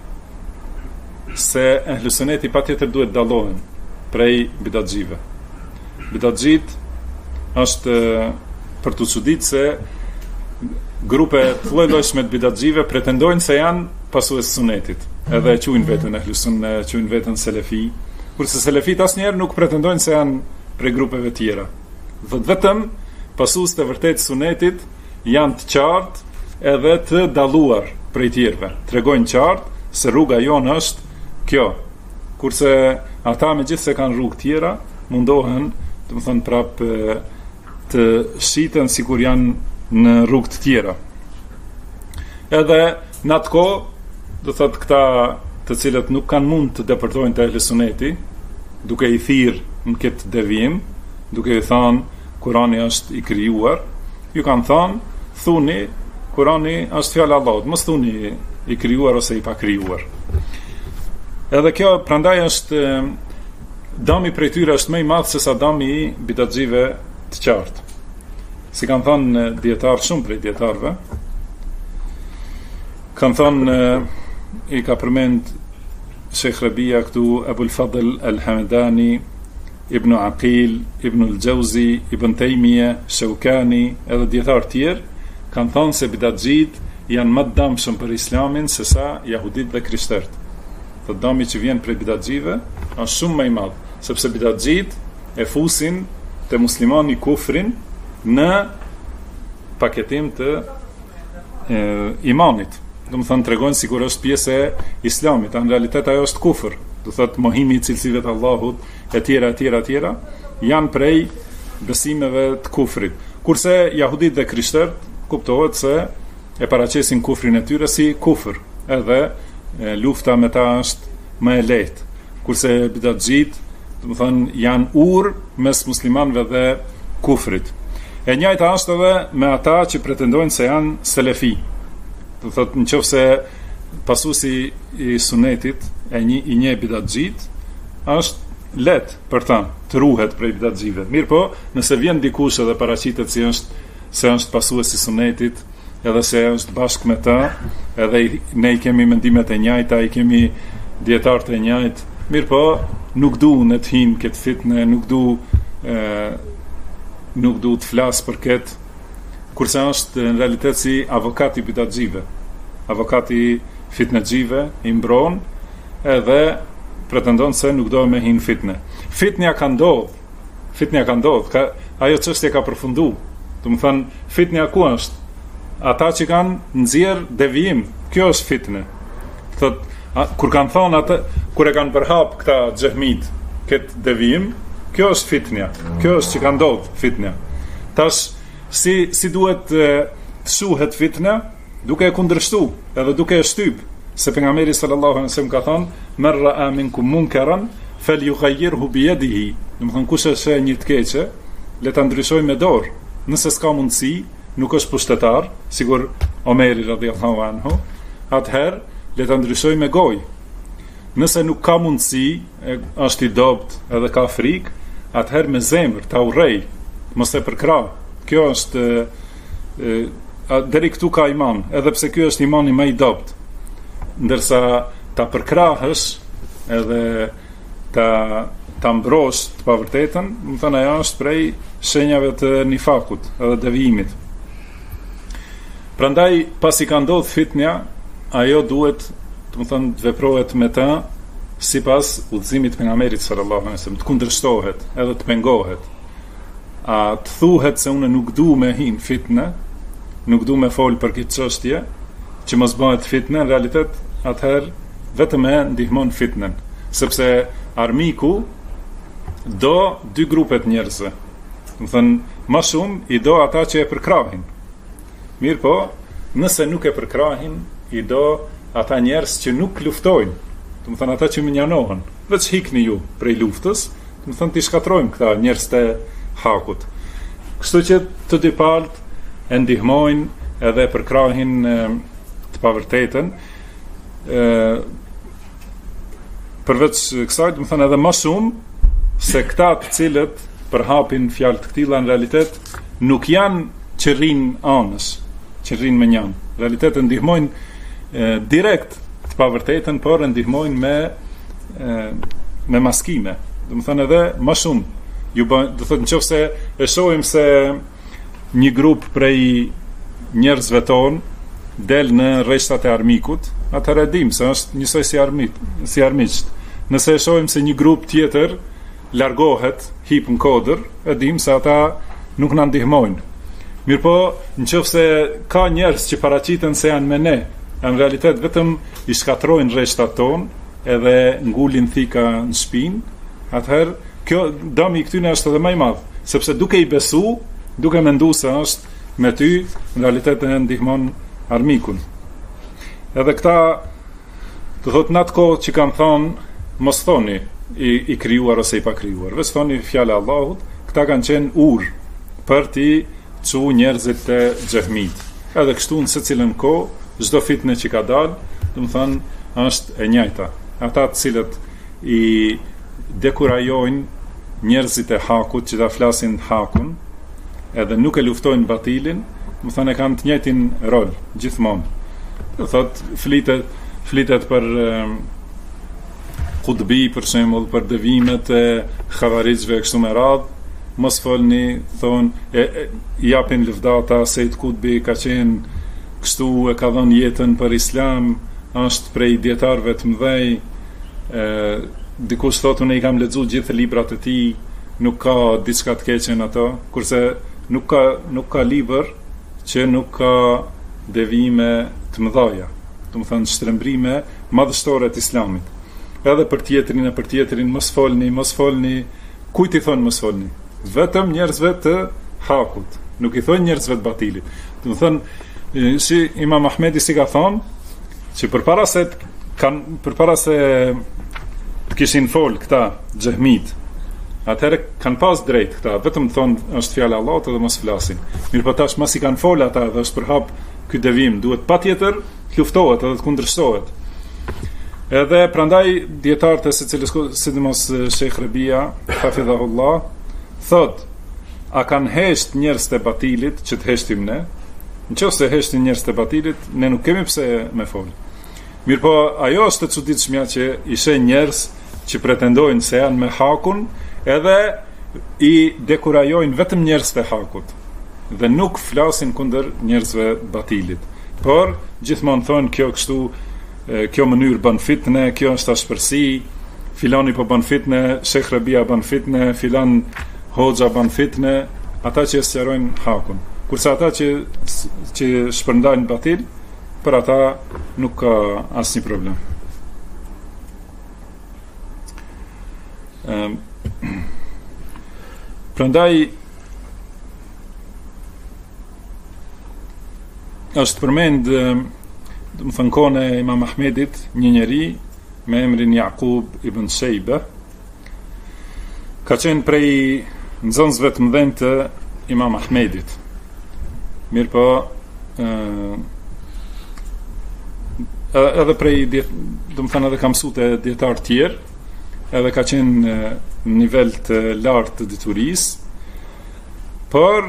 se ehlusuneti patjetër duhet dallohen prej bidatxive. Bidatxit është për të çuditë se grupe të lloj-llojshme të bidatxive pretendojnë se janë pasues të sunetit, edhe e quajnë veten ehlusunne, e quajnë veten selefi, kurse selefit asnjëherë nuk pretendojnë se janë prej grupeve tjera. Vetëm pasues të vërtet të sunetit janë të qartë edhe të dalluar prej tjerëve. Tregojnë qartë se rruga jonë është kjo. Kurse ata megjithse kanë rrugë tjera, mundohen, domethënë prapë të shiten sikur janë në rrugë të tjera. Edhe në atë kohë, do thotë këta të cilët nuk kanë mund të depërtojnë të ehlusuneti, duke i thirrë në këtë devijim, duke i thënë Kurani është i krijuar, ju kanë thënë, thuni Kurani është fjala e Allahut, mos thuni i krijuar ose i pakrijuar. Edhe kjo prandaj është dami prej tyre është më i madh se sa dami i bidatxive të qartë. Si kanë thënë dietar shumë prej dietarëve, kanë thënë i ka përmend Sheikh Rabia këtu, Abul Fadl al-Hamdani, Ibn Aqil, Ibn al-Jauzi, Ibn Taymiyah, Shawkani, edhe dietar tjerë, kanë thënë se bidatxit janë më të dëmshëm për Islamin se sa jahudit dhe krishterët. Të dëmi që vjen prej bidatxive është shumë më i madh, sepse bidatxit e fusin te muslimani kufrin në paketim të imanit. Do të thonë tregojnë sikur është pjesë e Islamit, në realitet ajo është kufër. Do thotë mohimi i cilësive të Allahut, e tjera, janë prej besimeve të kufrit. Kurse jahudit dhe krishterët kuptohet se e paraqesin kufrin e tyre si kufër, edhe lufta me ta është më e lehtë. Kurse bidatxit, do të thonë janë urë mes muslimanëve dhe kufrit. E njëjta është edhe me ata që pretendojnë se janë selefi. Do thotë nëse pasuesi i sunetit i një bidatxit, është lehtë për ta të ruhet prej bidatxive. Mirë po, nëse vjen dikush edhe paraqitet se është pasues i sunetit, edhe se është bashkë me ta, edhe ne i kemi mendimet e njëjta, i kemi dietarët e njëjtë, mirë po, nuk du në të hinë këtë fitne, nuk du të flasë për këtë, kurse është në realitet si avokati bidatxive, avokati fitnexhive, i mbron edhe pretendon se nuk do me hinë fitne. Fitnja ka ndodh, ajo çështje ka përfundu. Do të thënë, fitnja ku është? Ata që kanë nxjerr devijim, kjo është fitne. Kur kanë thonë atë, kur e kanë përhap këta xehmit këtë devijim, kjo është fitnja. Kjo është që ka ndodhur fitnja. Tash si duhet të shuhet fitna, duke e kundërshtu, edhe duke e shtyp, se pejgamberi sallallahu alaihi wasallam ka thënë, "Man ra'a minkum munkaran falyughayyirhu bi yadihi." Do të thonë kush e sheh një të keqe, le ta ndryshojë me dorë. Nëse s'ka mundësi, nuk është pushtetar, sigur Omeri radhiyallahu anhu, atëherë le ta ndryshojë me gojë. Nëse nuk ka mundësi, është i dopt edhe ka frikë, atëherë me zemër ta urrej, mos e përkrah. Kjo është deri këtu ka iman, edhe pse ky është imani më i dopt. Ndërsa ta përkrahësh edhe ta mbrosh të pavërtetën, më thënë ajo është prej shenjave të nifakut edhe devijimit. Prandaj pasi ka ndodhur fitnja, ajo duhet, do të thonë, të veprohet me të sipas udhëzimit të pejgamberit sallallahu alaihi wasallam, të kundërshtohet edhe të pengohet. A të thuhet se unë nuk du me hin fitnë, nuk du me fol për këtë çështje, që mos bëhet fitnë, në realitet atëherë vetëm e ndihmon fitnën, sepse armiku do dy grupet njerëzve. Do të thënë, më shumë i do ata që e përkrahin. Mirë po, nëse nuk e përkrahin, i do ata njerëz që nuk luftojnë. Do të thënë ata që mënjanohen. Veç hikni ju prej luftës, do të thënë ti shkatrojmë këta njerëz të hakut. Kështu që të dy palët e ndihmojnë edhe përkrahin të pavërtetën. Përveç kësaj, do të thënë edhe më shumë se këta të cilët përhapin fjalë të këtilla në realitet nuk janë që rrinë anës, që rrinë me njanë. Në realitet e ndihmojnë direkt të pavërtetën, por e ndihmojnë me maskime. Do të thënë edhe më shumë. Do të thotë nëse e shohim se një grup prej njerëzve tonë del në rreshtat e armikut, atëherë dim se është njësoj si armiqt. Nëse e shohim se një grup tjetër largohet, hip në kodër, e dim se ata nuk na ndihmojnë. Mirëpo, nëse ka njerëz që paraqiten se janë me ne, në realitet vetëm i shkatrojnë rreshtat tonë edhe ngulin thika në shpinë, atëherë kjo dëmi i këtyne është edhe më i madh, sepse duke i besu, duke mendu se është me ty, në realitet e ndihmon armikun. Edhe këta, të thot në atë kohë që kanë thonë, mos thoni i krijuar ose i pa krijuar, veç thoni fjala e Allahut, këta kanë qenë urë për ti çu njerëzit të xehmit. Edhe kështu në secilën kohë, çdo fitnë që ka dalë, do të thonë është e njëjta. Ata të cilët i dekurajojnë njerëzit e hakut që ta flasin hakun, edhe nuk e luftojnë batilin, do të thonë e kanë të njëjtin rol gjithmonë. Do thotë flitet për Kutbi, për shembull, për devimet e xhavarizve kështu me radhë, mos folni, thonë japin lëvdata se Kutbi ka qenë kështu, e ka dhënë jetën për Islam, është prej dietarëve të mëdhej, dikush thotë unë i kam lexuar gjithë librat e tij, nuk ka diçka të keqe në ato, kurse nuk ka libër që nuk ka devime të mëdha, do të thënë shtrembrime madhështore të Islamit. Edhe për tjetrin mos folni, kujt i thon mos folni? Vetëm njerëzve të hakut, nuk i thon njerëzve të batilit. Do të thënë si Imam Ahmedi si ka thonë, që përpara se të kishin fol këta xehmit, atëherë kanë pas drejt këta, vetëm thonë është fjala e Allahut edhe mos flasin. Mirë, tash mas i kanë fol ata dhe është përhap ky devim, duhet patjetër të luftohet edhe të kundërshtohet. Edhe prandaj dietarët e secilës, sidomos Sheikh Rabia, hafidhahullah, thot, a kanë hesht njerëz të batilit që të heshtim ne? Nëse heshtin njerëz të batilit, ne nuk kemi pse me fol. Mirë po, ajo është e çuditshmja që ishe njerëz që pretendojnë se janë me hakun, edhe i dekurajojnë vetëm njerëz të hakut dhe nuk flasin kundër njerëzve batilit. Por gjithmonë thonë kjo mënyrë bën fitne, kjo është ashpërsi, filani po bën fitne, Sheikh Rabia bën fitne, filan hoxha bën fitne, ata që sqarojnë hakun. Kurse ata që shpërndajnë batil, për ata nuk ka asnjë problem. Prandaj është përmend, do të thënë kohën e Imam Ahmedit, një njeri me emrin Jakub ibn Shejbe, ka qenë prej nxënësve të mëdhenj të Imam Ahmedit. Mirë po, edhe prej, do të thënë edhe ka mësuar te dietar tjerë, edhe ka qenë në nivel të lartë të diturisë, por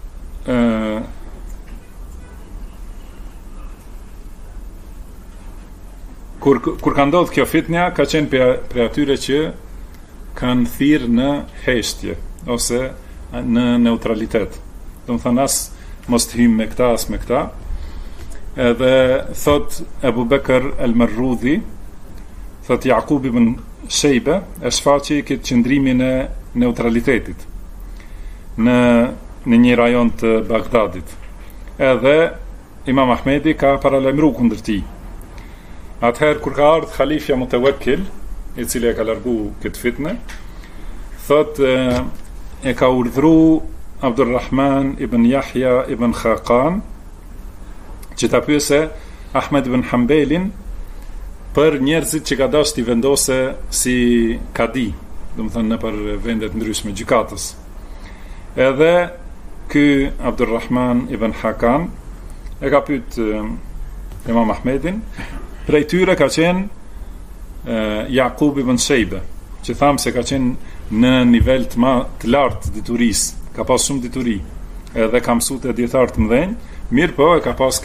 kur ka ndodhur kjo fitnja, ka qenë për atyre që kanë thirrë në heshtje ose në neutralitet. Do të thënë as mos të hym me këta as me këta. Edhe thot Ebu Bekr el-Marrudhi, thot Jakub ibn Shejbe e shfaqi këtë qëndrimin e neutralitetit në një rajon të Bagdadit. Edhe Imam Ahmedi ka paralajmëruar kundër tij. Atëherë kur ka ardhur Khalifja Mutawakkil, i cili e ka largu këtë fitnë, thot e ka urdhëruar Abdulrahman ibn Yahya ibn Khaqan që ta pyese Ahmed ibn Hanbelin për njerëzit që ka dashur t'i vendose si kadi, domethënë në për vendet ndryshme gjykatës. Edhe ky Abdulrahman ibn Hakan e ka pyet Imam Ahmedin, prej tyre ka qenë Jakub ibn Shejbe, që thamë se ka qenë në nivel të lartë diturisë, ka pas shumë dituri, edhe ka mësuar te dietar të mëdhenj, mirë po e ka pas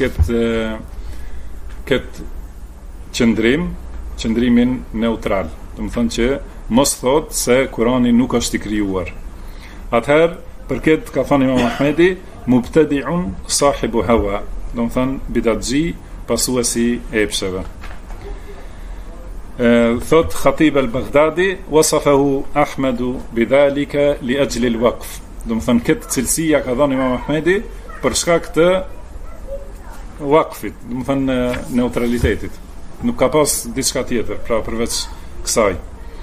këtë qëndrimin neutral. Do të thonë që mos thot se Kurani nuk është i krijuar. Atëherë, për këtë ka thënë Imam Ahmedi, mubtadi'un sahibu hawa, do të thonë bidatxhi, pasuesi e epsheve. Thot Khatib al-Baghdadi, wasafahu Ahmedu bidhalika li ajli al-waqf. Do të thonë këtë cilësia ka dhënë Imam Ahmedi për shkak të waqfit, do të thonë neutralitetit. Nuk ka pas diçka tjetër, pra përveç kësaj.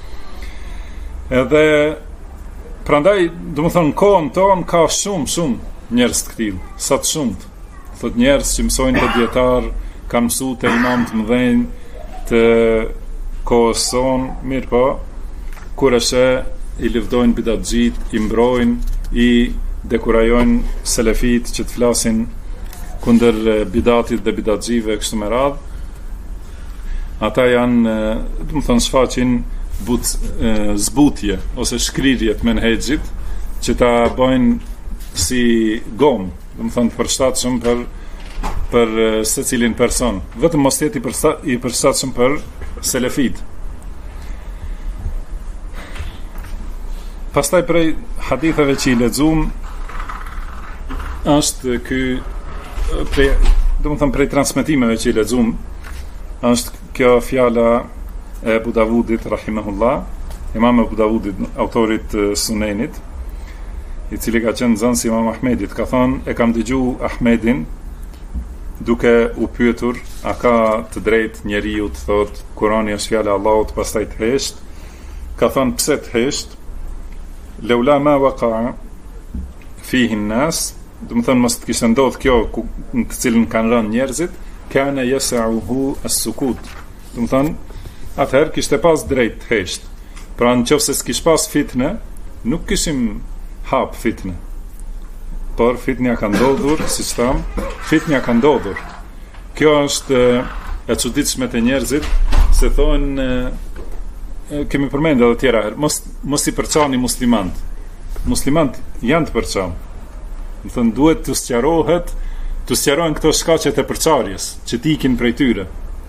Edhe prandaj, do të thonë kohën tonë ka shumë njerëz të tillë, sa të shumt. Thot njerëz që mësojnë te dietar, kanë mësuar te imam të mëdhenj të kohës sonë, mirë po, kur është i lëvdojnë bidatxhit, i mbrojnë, i dekurajojnë selefit që të flasin kundër bidatit dhe bidatxhive kështu me radhë. Ata janë, do të thonë, shfaqin zbutje ose shkrirje të menhexhit që ta bëjnë si gomë, do të thonë të përshtatshëm për secilin person, vetëm mos jetë i përshtatshëm për selefit. Pastaj prej haditheve që i lexuam është ky prej, do të thonë, prej transmetimeve që i lexuam është kjo fjala e Abu Davudit rahimahullah, Imam Abu Davudit, autorit Sunenit, i cili ka qenë nxënës i Imam Ahmedit, ka thonë, e kam dëgjuar Ahmedin duke u pyetur a ka të drejtë njeriu të thotë Kurani është fjala e Allahut, pastaj të hesht. Ka thonë, pse të hesht? Leula ma waqa fihi an-nas, do të thonë mos të kishte ndodhur kjo në të cilën kanë rënë njerëzit, kana yas'uhu as-sukut. Do të thonë, atëherë kishte pas drejt të hesht. Pra nëse s'kish pas fitne, nuk kishim hap fitne. Por fitnja ka ndodhur, siç tham, fitnja ka ndodhur. Kjo është e çuditshme te njerëzit, se thonë, kemi përmendur edhe tjera herë, mos i përçani muslimant. Muslimant janë të përçan. Do thënë duhet të sqarohen këto shkaqet e përçarjes, që t'ikin prej tyre.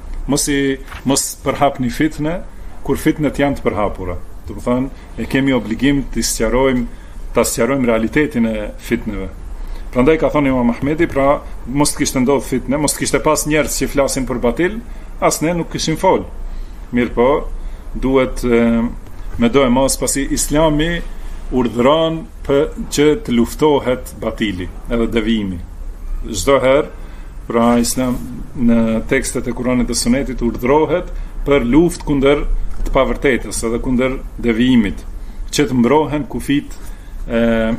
Mos përhapni fitne kur fitnet janë të përhapura. Do të thonë, e kemi obligim të sqarojmë realitetin e fitneve. Prandaj ka thonë Imam Ahmedi, pra mos të kishte ndodhur fitne, mos të kishte pas njerëz që flasin për batil, as ne nuk kishim fol. Mirë po, duhet me do e mos, pasi Islami urdhëron që të luftohet batili edhe devijimi. Çdo herë, pra Islam në tekstet e Kuranit dhe Sunetit urdhërohet për luftë kundër të pavërtetës edhe kundër devijimit, që të mbrohen kufit e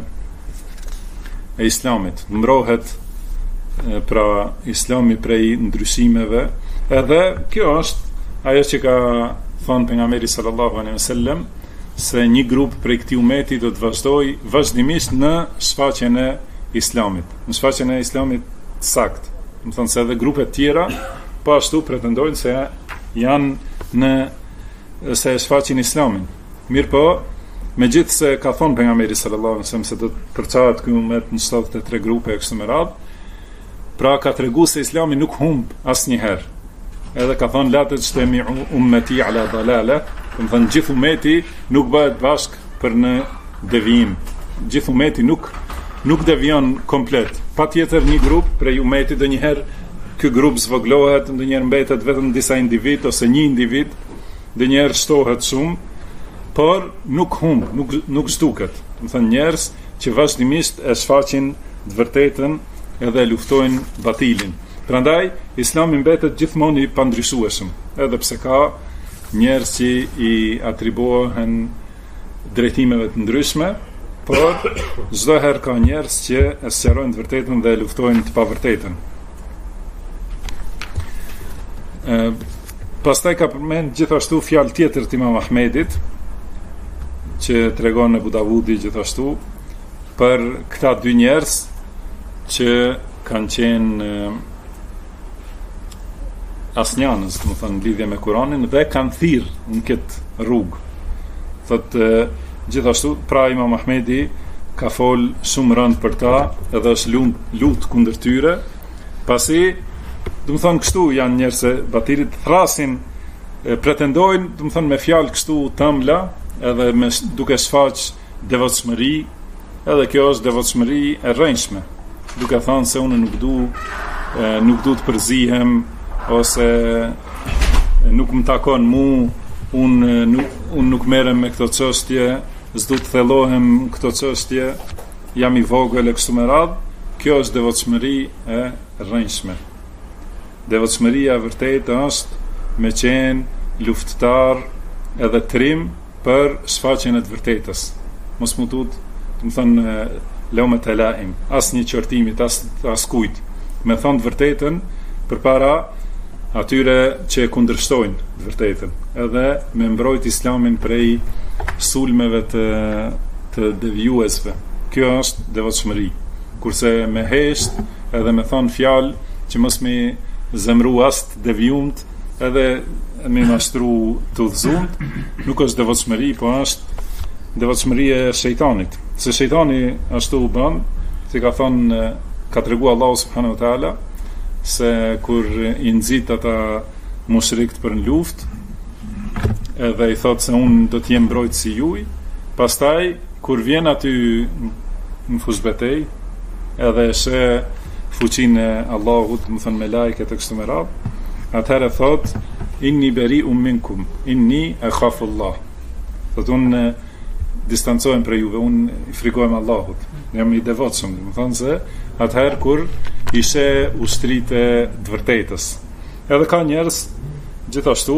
Islamit, mbrohet pra Islami prej ndryshimeve. Edhe kjo është ajo që ka thënë pejgamberi sallallahu alaihi wasallam, se një grup prej këtij umeti do të vazhdojë vazhdimisht në shfaqjen e Islamit, në shfaqjen e Islamit sakt. Do të thonë se edhe grupe të tjera po ashtu pretendojnë se janë se shfaqin Islamin. Mirë po, megjithse ka thonë pejgamberi sallallahu alaihi wasallam se do të përçahet ky umet në 73 grupe kështu me radhë, pra ka treguar se Islami nuk humb asnjëherë. Edhe ka thonë la tajtami ummati ala dalala, do të thonë gjithë umeti nuk bëhet bashk për në devijim. gjithë umeti nuk devion komplet. Patjetër një grup prej umetit ndonjëherë ky grup zvoglohet, ndonjëherë mbetet vetëm disa individ ose një individ, ndonjëherë shtohet shumë, por nuk humb, nuk zduket. Do të thënë njerëz që vazhdimisht e shfaqin të vërtetën edhe luftojnë batilin. Prandaj Islami mbetet gjithmonë i pandryshueshëm, edhe pse ka njerëz që i atribuohen drejtimeve të ndryshme, por çdo herë ka njerëz që e sqarojnë të vërtetën dhe luftojnë të pavërtetën. Pastaj ka përmend gjithashtu fjalë tjetër të Imam Ahmedit, që tregon Abu Davudi gjithashtu për këta dy njerëz që kanë qenë asnjanës, do të thënë lidhje me Kur'anin dhe kanë thirrë në këtë rrugë. Thotë gjithashtu, pra Imam Ahmedi ka fol shumë rënd për ta, edhe është lut kundër tyre, pasi do të thënë kështu janë njerëz e batilit, thrasin, pretendojnë, do të thënë me fjalë kështu tëmbla, edhe duke shfaq devotshmëri, edhe kjo është devotshmëri e rrënjshme, duke thënë se unë nuk du të përzihem, ose nuk më takon mu, unë nuk merrem me këto çështje, s'du të thellohem këto çështje, jam i vogël e kështu me radhë. Kjo është devotshmëri e rrënjshme. Devotshmëria e vërtetë është me qenë luftëtar edhe trim për shfaqjen e të vërtetës. Mos më tut, do të thënë lëmë të laim, as një qortimit, as kujt. Me thonë të vërtetën përpara atyre që e kundërshtojnë të vërtetën, edhe me mbrojt Islamin prej sulmeve të devijuesve. Kjo është devotshmëri. Kurse me hesht edhe me thonë fjalë që mos me zemru as të devijumt, edhe me mashtru të udhëzumt, nuk është devotshmëri, po është devotshmëri e shejtanit. Se shejtani ashtu u bën, si ka thonë, ka tregu Allahu subhanahu wa taala, se kur i nxit ata mushrikt për në luftë, edhe i thot se unë do t'jem mbrojtës si juj, pastaj kur vjen aty në fushbetej, edhe she fuqinë e Allahut, më thënë me lajket e kështu me radhë, atëherë thot inni beri'un minkum, inni akhafullah. Thot unë distancohem prej juve, unë i frikohem Allahut, jam i devotshëm, më thënë se atëherë kur ishe ushtrit e të vërtetës. Edhe ka njerëz gjithashtu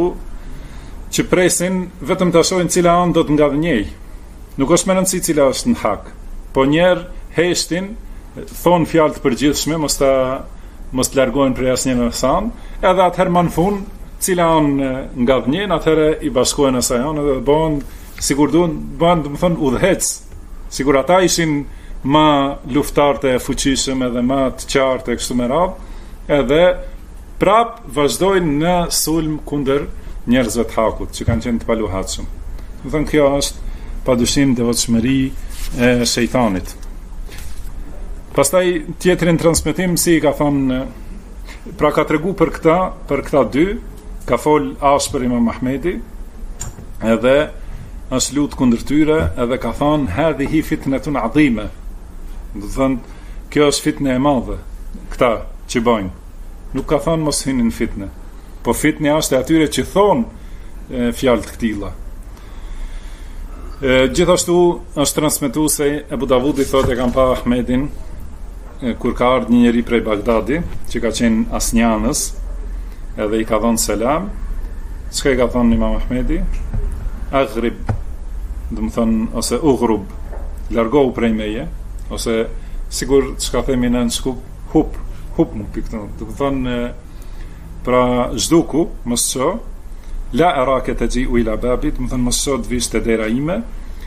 që presin vetëm të shohin cila anë do të ngadhnjej. Nuk është me rëndësi cila është në hak, po njerë heshtin, thonë fjalë të përgjithshme, mos të largohen prej asnjë në san, edhe atëherë më në fund cila anë ngadhnjen, atëherë i bashkohen asaj anë dhe bëhen sikur bëhen, do të thonë, udhëhec. Sikur ata ishin ma luftartë e fuqishëm edhe ma të qartë e kështu me radhë, edhe prap vazhdojnë në sulm kundër njerëzve të hakut që kanë qenë të paluhatshëm. Do të thënë kjo është padyshim devotshmëri e shejtanit. Pastaj tjetrin transmetim si ka thonë, pra ka tregu për këta dy, ka fol ashpër Imam Ahmedi, edhe është lut kundër tyre, edhe ka thonë hadhihi fitnatun adhime. Do të thënë kjo është fitne e madhe, këta që bëjnë. Nuk ka thonë mos hinin në fitne, po fitne është e atyre që thonë fjalë të këtilla. Gjithashtu është transmetuar se Abu Davudi thotë e kam pa Ahmedin kur ka ardhur një njeri prej Bagdadi që ka qenë asnjanës, edhe i ka dhënë selam. Çka i ka thënë Imam Ahmedi? Aghrib, do të thonë, ose ughrub, largohu prej meje, ose sigur çka themi në shkup, hup mu pikton. Do të thonë, pra zhduku, mos ço, la arake taji'u ila babit, do të thonë mos ço të vish te dera ime,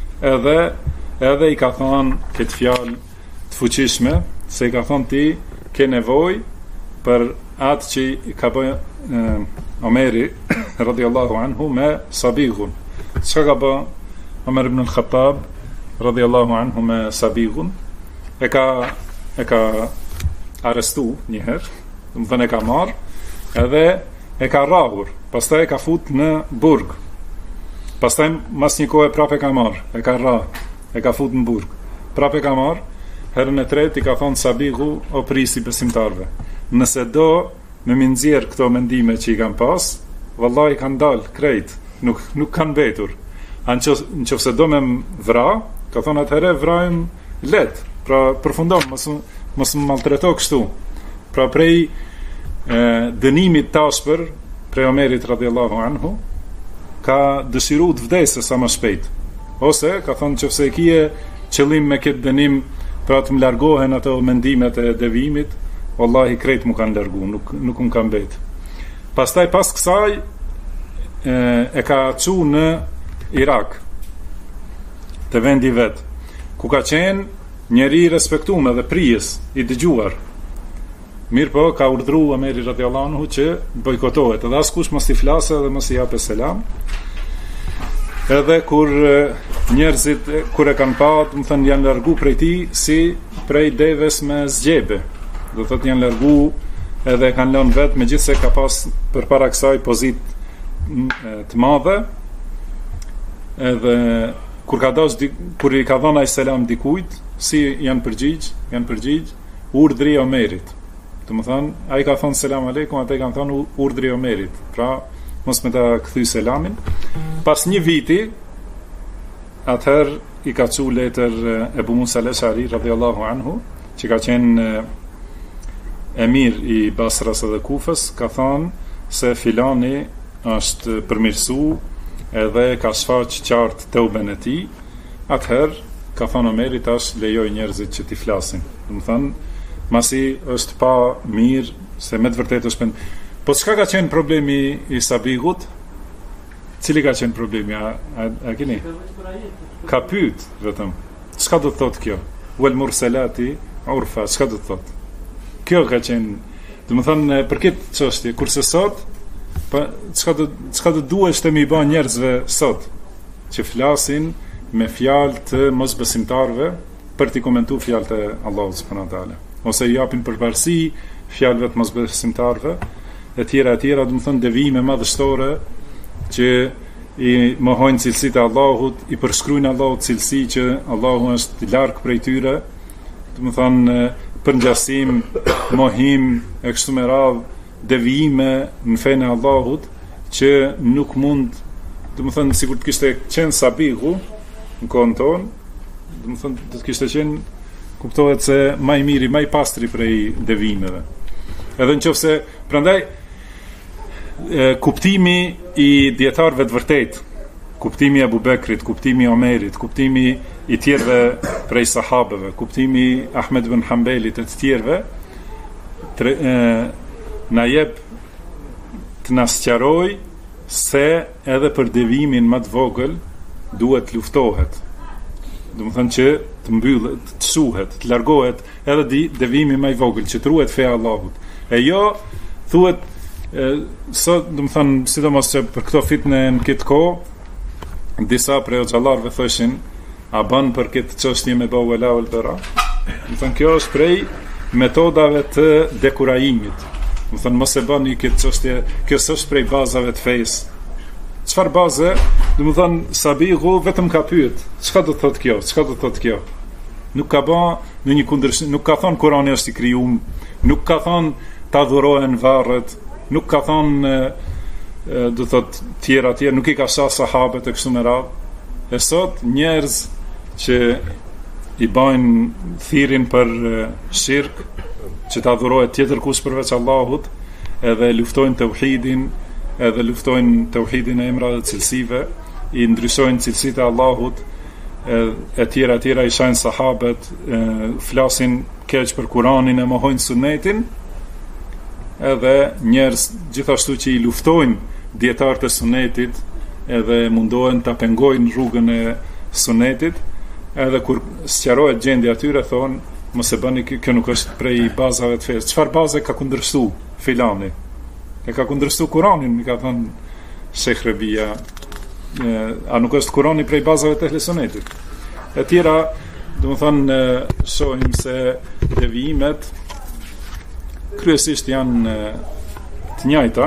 edhe i ka thënë këtë fjalë të fuqishme, se i ka thonë ti ke nevojë për atë që i ka bë Omeri radhiyallahu anhu me Sabighun. Çka ka bë Omer ibn al-Khattab radhiyallahu anhu me Sabighun? E ka arrestu një herë, do të thënë e ka marrë, edhe e ka rrahur, pastaj e ka fut në burg. Pastaj mas një kohë prapë e ka marrë, e ka rrah, e ka fut në burg. Prapë ka marr, herën e tretë I ka thonë Sabihu, o prisi besimtarve. Nëse do me mi nxjerr këto mendime që I kanë pas, vallahi kanë dalë krejt, nuk kanë mbetur. Nëse do me vra, ka thonë atëherë vrajmë let, pra përfundon, mos më maltreto kështu. Pra prej dënimit tashpër prej Omerit radhiyallahu anhu ka dëshiru të vdesë sa më shpejt, ose ka thonë nëse kije qëllim me këtë dënim pra të më largohen ato mendimet e devimit, wallahi krejt mu kanë largu, nuk më kanë mbet. Pastaj pas kësaj e ka çu në Irak, te vendi vet, ku ka qenë njeri respektuar dhe prijes I dëgjuar. Mirë po, ka urdhru Omeri radhiyallahu anhu që bojkotohet, edhe askush mos I flasë dhe mos I japë selam. Edhe kur njerëzit kur e kanë pa, më thënë janë largu prej tij si prej deves me zgjebe. Do thotë janë largu edhe kanë lënë vetë, megjithse ka pas përpara kësaj pozitë të madhe. Edhe kur I ka dhënë ai selam dikujt, si janë përgjigj urdhri I Omerit. Domethënë, ai ka thonë selam aleikum, ata kanë thonë urdhri I Omerit. Pra, mos me ta kthy selamin. Pas një viti, atëherë I ka çu letër Ebu Musa al-Ash'ari radhiyallahu anhu, që ka qenë emir I Basras dhe Kufës, ka thonë se filani është përmirësu edhe ka shfaq qartë teuben e tij. Atëherë ka thonë Omeri tash lejoj njerëzit që t'i flasin. Domethënë, masi është pa mirë, se me të vërtetë është po çka ka qenë problemi I Sabihut? Cili ka qenë problemi? A keni? Ka pyet vetëm. Çka do të thotë kjo? Wal mursalati urfa, çka do të thotë? Kjo ka qenë, domethënë për këtë çështje, kurse sot, çka do duhesh të më bën njerëzve sot që flasin me fjalë të mosbesimtarve për t'i komentuar fjalët e Allahut subhanahu wa taala, ose I japin përparësi fjalëve të mosbesimtarve e tjera, domethënë devijime madhështore që I mohojnë cilësitë e Allahut, I përshkruajnë Allahut cilësi që Allahu është I larg prej tyre, domethënë përngjasim, mohim e kështu me radhë, devijime në fenë e Allahut që nuk mund, domethënë sikur të kishte qenë Sabihu në kohën tonë, domethënë do të kishte qenë, kuptohet se më I miri, më I pastri prej devijimeve. Edhe nëse prandaj kuptimi I dietarëve të vërtet, kuptimi I Abu Bekrit, kuptimi I Omerit, kuptimi I tjerëve prej sahabeve, kuptimi I Ahmed ibn Hanbelit e të tjerëve, na jep të na sqaroj se edhe për devimin më të vogël duhet luftohet. Domethënë që të mbyllet, të shuhet, të largohet edhe devimi më I vogël, që truhet feja e Allahut. E jo thuhet sot, domethënë sidomos që për këto fitne në këtë kohë disa prej xhallarëve thoshin a bën për këtë çështje me bëu wala ul bara. Domethënë kjo është prej metodave të dekurajimit. Domethënë mos e bëni këtë çështje, kjo s'është prej bazave të fesë. Çfarë baze? Domethënë Sabihu vetëm ka pyet, çka do të thotë kjo? Çka do të thotë kjo? Nuk ka bë në një kundërshtim, nuk ka thënë Kurani është I krijuar, nuk ka thënë ta adhurohen varret, nuk ka thënë do thotë tjera, nuk I ka sa sahabët e kështu me radhë. E sot njerëz që I bajnë thirrin për shirk, që ta adhurohet tjetër kush përveç Allahut, edhe luftojnë tauhidin, edhe luftojnë tauhidin e emrave dhe cilësive, I ndryshojnë cilësitë e Allahut, e tjera I shajnë sahabët, flasin keq për Kuranin e mohojnë sunetin, edhe njerëz gjithashtu që I luftojnë dietarët e sunetit, edhe mundohen ta pengojnë rrugën e sunetit, edhe kur sqarohet gjendja atyre thonë mos e bëni, kjo nuk është prej bazave të fesë. Çfarë baze ka kundërshtu filani? E ka kundërshtu Kuranin, mi ka thënë Sheikh Rebia, a nuk është Kurani prej bazave të sunetit? E tjera, domethënë shohim se devijimet kryesisht janë të njëjta,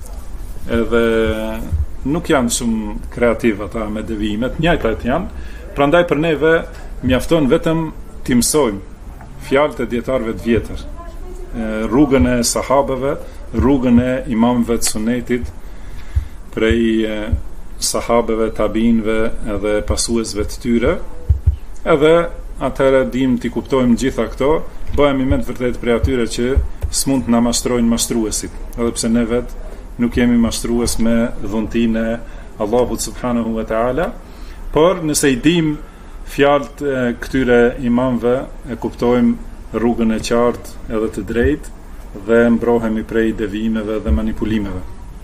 edhe nuk janë shumë kreativ ata me devijimet, njëjtat janë, Prandaj për neve mjafton vetëm t'i mësojmë fjalët e dietarëve të vjetër, rrugën e sahabeve, rrugën e imamëve të sunetit, prej sahabeve, tabiinëve edhe pasuesve të tyre, edhe atëherë dim t'i kuptojmë gjitha këto, bëhemi me të vërtet prej atyre që s'mund të na mashtrojnë mashtruesit, edhe pse ne vetë nuk jemi mashtrues me dhuntinë e Allahut subhanahu wa taala, por nëse i dim fjalët e këtyre imamëve, e kuptojmë rrugën e qartë edhe të drejtë dhe mbrohemi prej devijimeve dhe manipulimeve.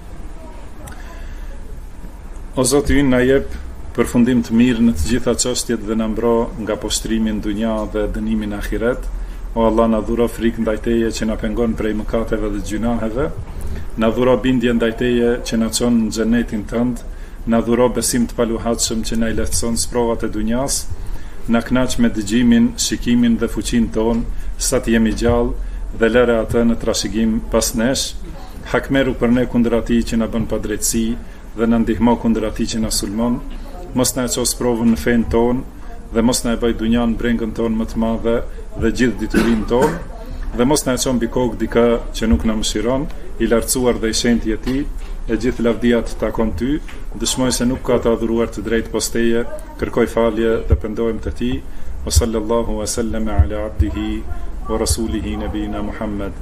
O Zoti ynë na jep përfundim të mirë në të gjitha çështjet dhe na mbro nga poshtrimi në dunja dhe dënimi në ahiret. O Allah, na dhuro frikë ndaj Teje që na pengon prej mëkateve dhe gjunaheve, na dhuro bindje ndaj Teje që na çon në xhenetin tënd, na dhuro besim të paluhatshëm që na i lehtëson sprovat e dunjas, na kënaq me dëgjimin, shikimin dhe fuqinë ton, sa të jemi gjallë dhe lëre atë në trashëgim pas nesh, hakmeru për ne kundër atij që na bën padrejtësi dhe na ndihmo kundër atij që na sulmon, mos na ços provën në fen ton dhe mos na e bëj dunjan brengën ton më të madhe dhe gjithë diturinë ton, dhe mos na e çon mbi kokë dikë që nuk na mëshiron, i lartësuar dhe i shenjtë i Tij, e gjithë lavdiat takon Ty, dëshmoj se nuk ka të adhuruar të drejtë pos Teje, kërkoj falje dhe pendohem te Ti. Wa sallallahu wa sallam ala abdihi wa rasulihi nabina Muhammad.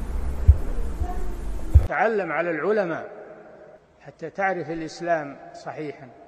تعلم على العلماء حتى تعرف الإسلام صحيحا.